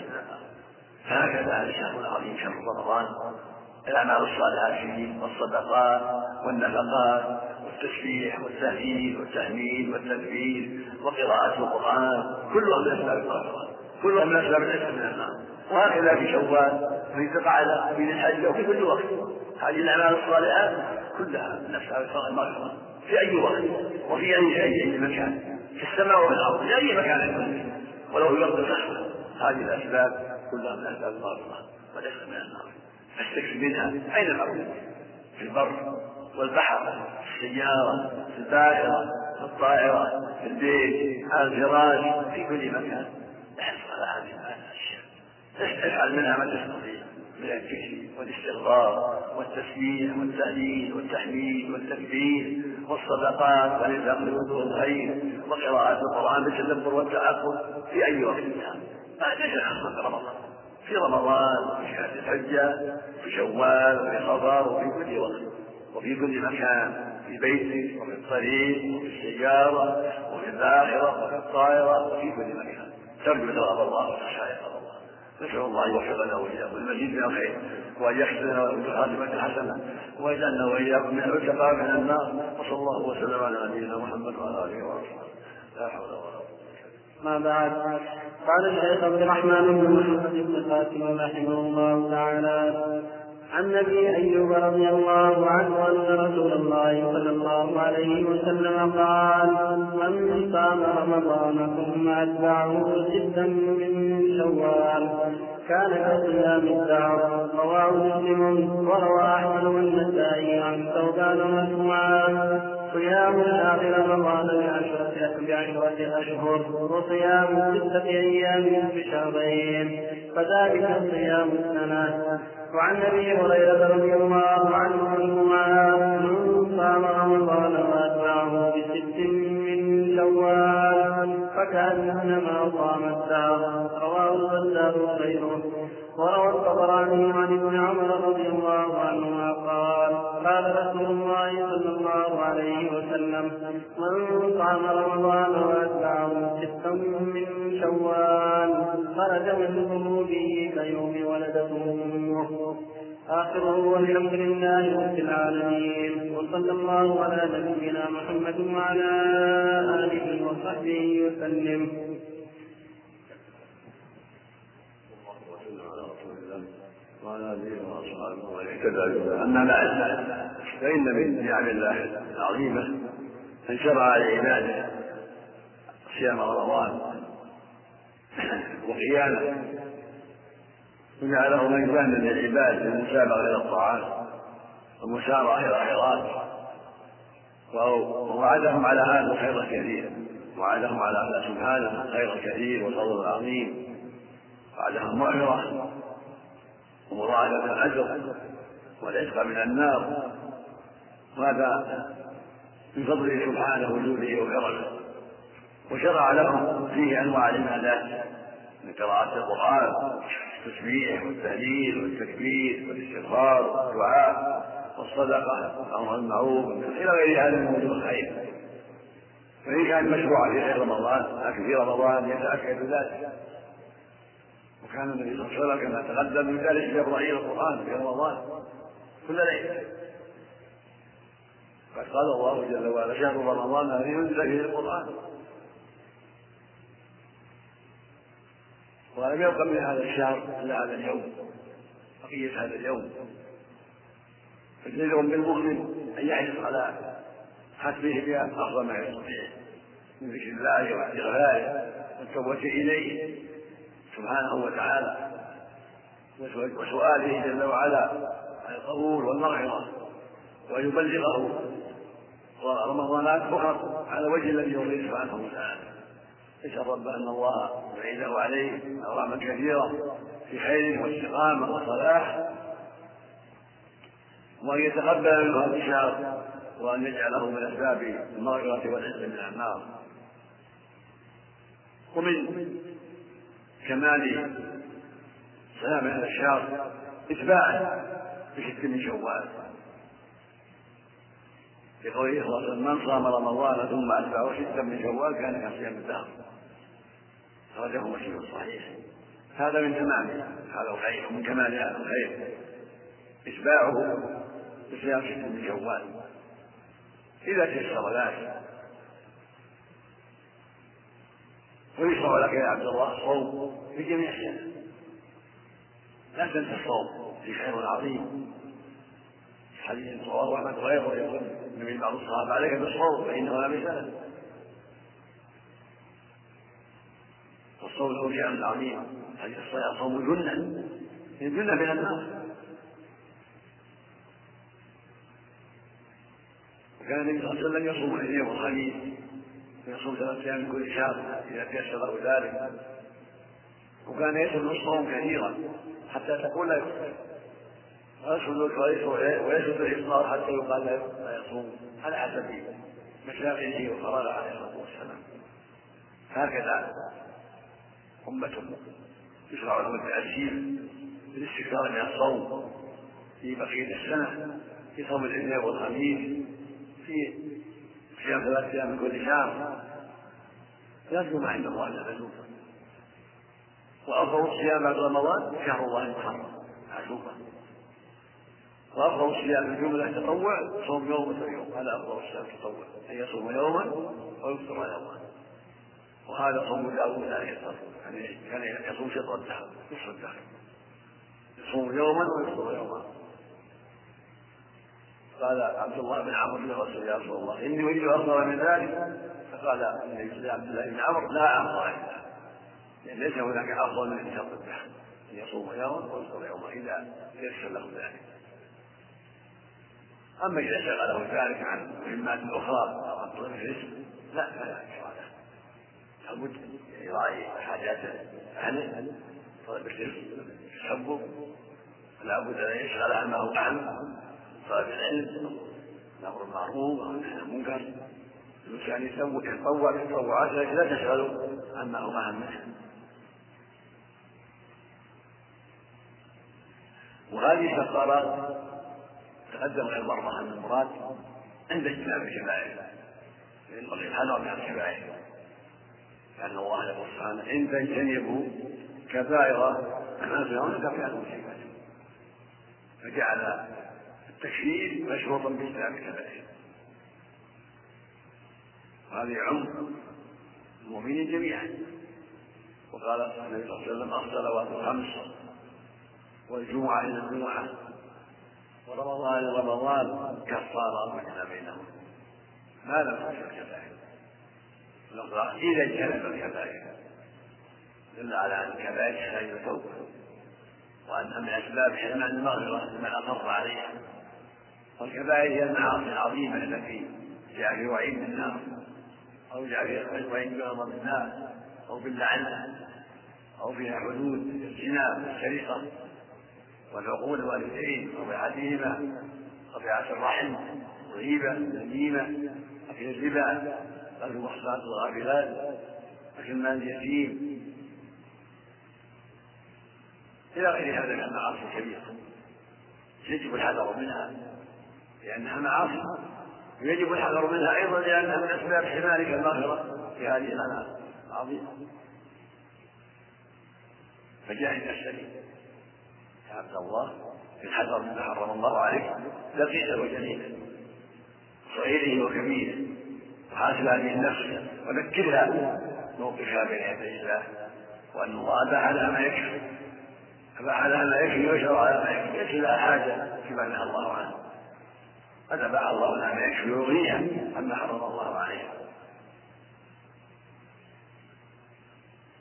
فهكذا هذا الشهر العظيم شهر رمضان، الأعمال الصالحات فيه والصدقات والنفقات والتسبيح والتهليل والتحميد والتكبير وقراءة القرآن كلها من أسباب الغفران، كلها من أسباب العتق من النار. وهكذا في شوال وفي ذي القعدة وفي ذي الحجة وفي كل وقت هذه الأعمال الصالحات كلها من أسباب المغفرة في أي وقت وفي أي مكان في السماء وفي الأرض في أي مكان ولو في وقت الصحوة. هذه الأسباب كلها من أسباب المغفرة والعتق من النار. فاستكثر منها أينما كنت، في البر والبحر، في السيارة، في الباخرة، في الطائرة، في البيت، على الفراش، في كل مكان احرص على هذه الأشياء، افعل منها ما تستطيع من الذكر والاستغفار والتسبيح والتهليل والتحميد والتكبير والصدقات والإنفاق لوجوه الخير وقراءة القرآن بالتدبر والتعقل في أي وقت كان. ليس خاصة رمضان، في رمضان وفي شهر الحجة وفي شوال وفي صفر وفي كل وقت وفي كل مكان، في بيتك وفي الطريق وفي السيارة وفي الآخرة وفي الطائرة وفي كل مكان ترجو ثواب الله وتخشى عقاب الله. نسأل الله أن يوفقنا وإياكم المزيد من الخير وأن يحسننا بالخاتمة حسنة ويجعلنا وإياكم من العتقاء من النار. وصلى الله وسلم على نبينا محمد وعلى آله وصحبه. لا حول ولا قوة.
ما بعد. قال الشيخ عبد الرحمن بن محمد بن قاسم رحمه الله تعالى عن ابي ايوب رضي الله عنه ان رسول الله صلى الله عليه وسلم قال: من صام رمضان ثم اتبعه ستا من شوال كان كصيام الدهر. رواه مسلم. وروى احمد والنسائي عن ثوبان مرفوعا: صيام آخر رمضان بعشرة أشهر وصيام 6 أيام في شهرين فذلك صيام السنة. وعن ابي هريرة رضي الله عنه من صام رمضان واتبعه ب6 من شوال فكأنما صام الدهر. رواه البزار وغيره. وروى الطبراني عن ابن عمر رضي الله عنهما قال: قال رسول الله صلى الله عليه وسلم: من صام رمضان واتبعه 6 من شوال خرج من ذنوبه كيوم ولدته امه. آخره والحمد لله رب العالمين. وصلى الله على نبينا محمد وعلى آله وصحبه وسلم.
وعلى آله وأصحابه ومن اهتدى بهداه. أما بعد، فإن من نعم الله العظيمة أن شرع لعباده صيام رمضان وقيامه وجعله ميزانا للعباد للمسابقة إلى الطاعات والمسارعة إلى الخيرات، ووعدهم على هذا الخير الكثير، وعدهم على هذا سبحانه الخير الكثير والفضل العظيم، وعدهم مغفرة ومضاعفة الأجر والعتق من النار. وهذا من فضله سبحانه وجوده وكرمه. وشرع لهم فيه أنواع العبادات من قراءة القرآن والتسبيح والتهليل والتكبير والاستغفار والدعاء والصدقة والأمر بالمعروف إلى غير هذا من وجوه الخير. فإن كان مشروعا في غير رمضان لكن في رمضان يتأكد ذلك. وكان النبي صلى الله عليه وسلم كما تقدم من ذلك يقرأ القرآن في رمضان كل ليلة. قد قال الله جل وعلا: شهر رمضان الذي أنزل فيه القرآن. ولم يبق من هذا الشهر إلا هذا اليوم، بقية هذا اليوم. فجدير بالمؤمن أن يحرص على ختمه بأفضل ما يستطيع، من ذكر الله واستغفاره والتوبة إليه سبحانه وتعالى وسؤاله جل وعلا عن القبول والمغفرة، وأن يبلغه رمضانات أخرى على وجه الذي يرضيه سبحانه وتعالى. يسأل رب أن الله يعيده عليه أوراما كثيرة في خير واستقامة وصلاح، وأن يتقبل منه هذا الشهر، وأن يجعله من أسباب المغفرة والعز من النار. ومن كمال سلام هذا الشهر إتباعه بست من شوال، لقوله صلى الله عليه وسلم: من صام رمضان ثم أتبعه ستا من شوال كان كصيام الدهر. أخرجه مسلم الصحيح. هذا من تمامه هذا الخير، ومن كمال هذا الخير إتباعه بصيام ست من شوال إذا تيسر ذلك. ويشرع لك يا عبد الله الصوم في جميع السنة، لا تنسى الصوم، في خير عظيم. حديث رواه أحمد وغيره يقول من بعض الصحابة: عليك بالصوم فإنه لا مثال. والصوم له شأن عظيم. حديث الصيام صوم جنة من النار. وكان النبي صلى الله عليه وسلم يصوم الاثنين والخميس، ويصوم 3 أيام من كل شهر إذا تيسر ذلك. وكان يسلم الصوم كثيرا حتى تقول لا يفطر، ويسلم الإفطار حتى يقال لا يصوم، على حسب مشاغله وفراغه عليه الصلاة والسلام. هكذا أمة يشرع لهم التأثير بالاستكثار من الصوم في بقية السنة، في صوم الاثنين والخميس، في صيام 3 أيام من كل شهر، يرجو ما عند الله جل. وأفضل الصيام بعد رمضان شهر الله المحرم عاشوراء، وأفضل الصيام الجملة تطوع صوم يوم ويوم. هذا أفضل الصيام تطوع، أن يصوم يوما ويفطر يوما. وهذا صوم داود عليه الصلاة والسلام، كان يصوم شطر الدهر، نصف الدهر، يصوم يوما ويفطر يوما. قال عبد الله بن عمرو لرسول يا رسول الله: إني أريد أفضل من ذلك. فقال النبي عبد الله بن عمرو: لا أفضل من ذلك، لأن ليس هناك أفضل من شطر الدهر، أن يصوم يوما ويفطر يوما إذا يسر له ذلك. أما إذا شغله ذلك عن مهمات أخرى أو عن طلب الرزق فلا إكراه له، لابد يراعي حاجات أهله، طلب الرزق، التسبب، فلا بد أن يشغل همه عن طلب العلم، الأمر بالمعروف والنهي عن المنكر. الإنسان يتطوع بالتطوعات التي لا تشغل همه مهمته. وهذه الكفارات تقدم غير مرة أن المراد عند اجتناب الكبائر، الحذر من الكبائر، لأن الله يقول سبحانه: إن تجتنبوا كبائر ما تنهون نكفر عنكم سيئاتكم. فجعل التكفير مشروطا باجتناب الكبائر، وهذا يعم المؤمنين جميعا. وقال النبي صلى الله عليه وسلم: الصلوات الخمس، والجمعة إلى الجمعة، ورمضان إلى رمضان كفارات ما بينهم ما لم تكن الكبائر. إذا اجتنب الكبائر دل على أن الكبائر تحتاج إلى توبة، وأنها من أسباب حرمان المغفرة لمن أصر عليها. والكبائر هي المعاصي العظيمة التي جاء في وعيد النار، أو جاء في وعيد بغضب الناس، أو باللعنة، أو فيها حدود الزنا والسرقة والعقول الوالدين وبيعتهما وبيعة الرحم والغيبة والنميمة أكل الربا قتل المحصنات والغافلات أكل مال اليتيم إلى غير هذا من المعاصي الكبيرة يجب الحذر منها لأنها معاصي، ويجب الحذر منها أيضا لأنها من أسباب حماية المغفرة في هذه الأعمال العظيمة. فجاهد نفسك يا عبد الله في الحذر مما حرم الله عليك، دقيقه وجليله، صغيره وكبيره، وحاسب هذه النفس وذكرها موقفها بين يدي الله، وان الله اباح لها ما يكفي، اباح لها ما يكفي وشرع لها ما يكفي، ليس لها حاجه فيما نهى الله عنه، قد اباح الله لها ما يكفي ويغنيها عما حرم الله عليها.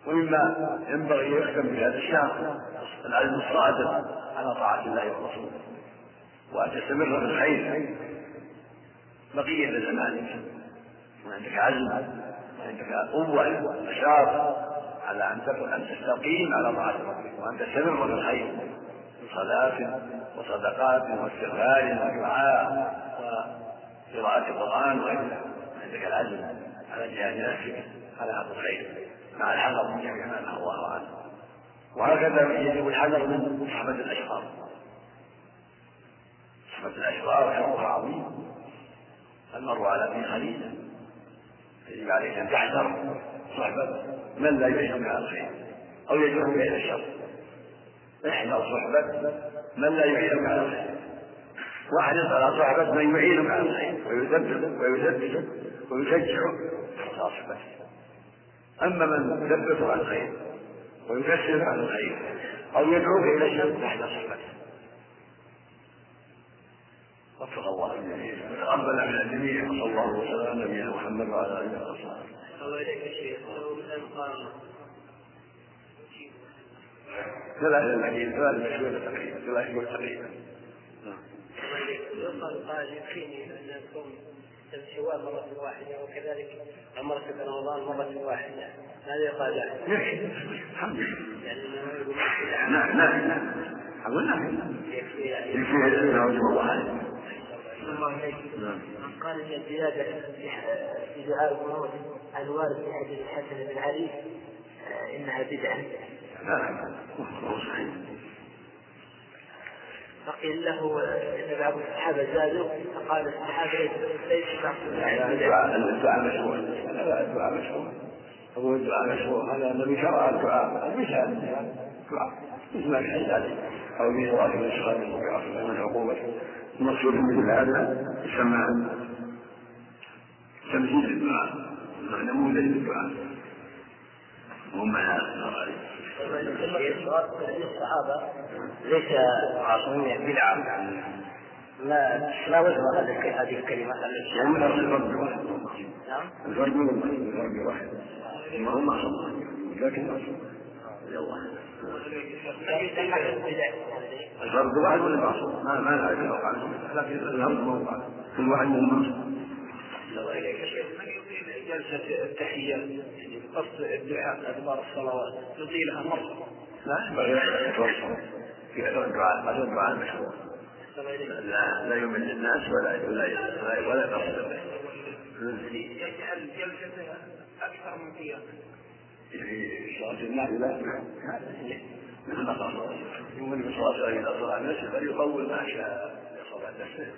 ومما ينبغي يختم بهذا الشهر العزم الصادق على طاعة الله ورسوله، وأن تستمر في الخير بقية زمانك، وعندك عزم وعندك قوة ونشاط على أن تستقيم على طاعة ربك، وأن تستمر في الخير من صلاة وصدقات واستغفار ودعاء وقراءة القرآن وغيرها. عندك العزم على جهاد نفسك على هذا الخير مع الحذر من جميع ما نهى الله عنه. وهكذا يجب الحذر من صحبة الأشرار. صحبة الأشرار حظها عظيم، المرء على دين خليله، يجب عليك أن تحذر صحبة من لا يعينك على الخير أو يجرك إلى الشر. احذر صحبة من لا يعينك على الخير، واحرص على صحبة من يعينك على الخير ويثبتك ويشجعك على صحبته. أما من يثبتك على الخير ويكسرك على الخير أو يدعوك إلى الشر فاحذر صحبته. وفق الله الجميع وتقبل من الجميع، وصلى الله وسلم على نبينا محمد وعلى آله وصحبه.
الله إليك الشيخ، لو مثلا قال
ثلاثة مشهورة تقريبا.
قال يكفيني أن أكون السواء مرة واحدة وكذلك عمرة رمضان مرة واحدة، هذا قال
الحمد لله.
يعني
نعم أقول يكفي
الله عليك. قال ان الزياده في دعاء الموت الوارد في حديث الحسن بن علي انها بدعه.
لا صحيح.
فقيل له ان بعض الصحابه زادوا، فقال الصحابه ليس بعض
الدعاء مشروع. لا الدعاء مشروع، هو الدعاء مشروع، هذا الذي شرع الدعاء المثال الدعاء مثل ما يحل عليه او في صلاه الاشغال من عقوبه. المقصود مثل هذا يسمى تمثيل الدعاء، نموذج للدعاء وهم هذا.
الصحابه ليس عاصمين بدعه، ما وجه هذه الكلمه؟
الفرد من واحد ما هو معصوم لكن معصوم الفرد واحد ولا معصوم ما نعرف الواقع، لكن الفرد موقع كل واحد من معصوم.
جلسة التحية يعني قصد الدعاء أدبار الصلوات يطيلها مرة.
لا يتوصل في الدعاء مشروع، لا يمل الناس ولا يقصد به.
يجعل جلسته أكثر من قيام
في صلاة النافلة مثل ما قال يمل بصلاة إلى صلاة نفسه فليطول ما شاء صلاة نفسه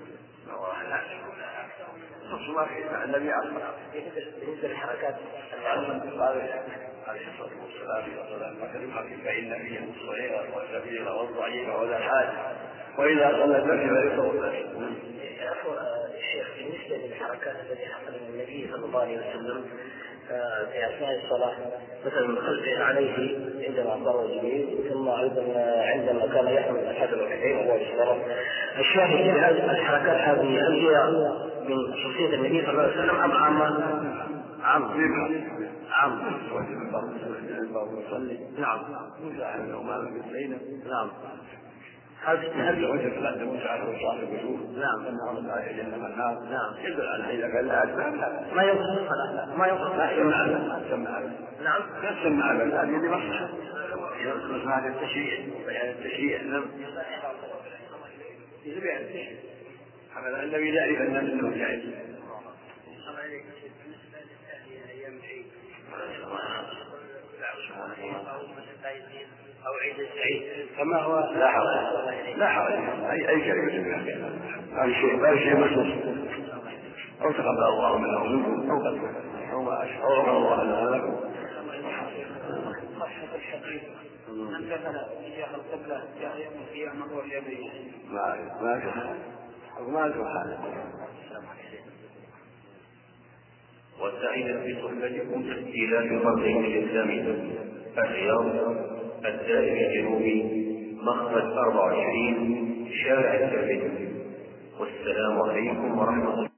نص ما في مع النبي عليه الصلاة
بالنسبة للحركات
عليه الصلاة والسلام وكلمة فإن فيه الصغير والكبير والضعيف وذا الحاجة وإذا صلى النفس فليطول
الشيخ بالنسبة للحركات التي حصل من النبي صلى الله عليه وسلم في أثناء الصلاة، مثلا الخلف عليه عندما أخبره جبريل، ثم أيضا عندما كان يحمل أحد الركعتين وهو يصلي. الشاهد في هذه الحركات هذه هل هي من خصوصية النبي صلى الله عليه وسلم أم عام؟
نعم مساعد وما لم يبين.
نعم
هل وجد لا مساعد وصاحب الوجوه.
نعم
أنه رد عليه جنة النار.
نعم
يدل على إذا كان لا أسباب لا
ما ينقص الصلاة ما ينقص
لا تسمع
نعم
تسمع هذه مصلحة ينقص هذا التشريع بيان التشريع. نعم بيان التشريع هذا النبي لا يعرف الناس أنه جائز.
أو عيد السعيد فما هو
لا حرج أي كلمة أي شيء مخصوص أو تقبل الله منه منكم أو قد أو ما أشعر الله أنها لكم.
صحة الحديث أن دخل اتجاه القبلة يوم القيامة واليمين
ما حاله.
والسعيدة في صحبتكم إلى فرقهم الإسلامي الرياض الدائري الجنوبي مخرج 24 شارع التربية. والسلام عليكم ورحمة الله.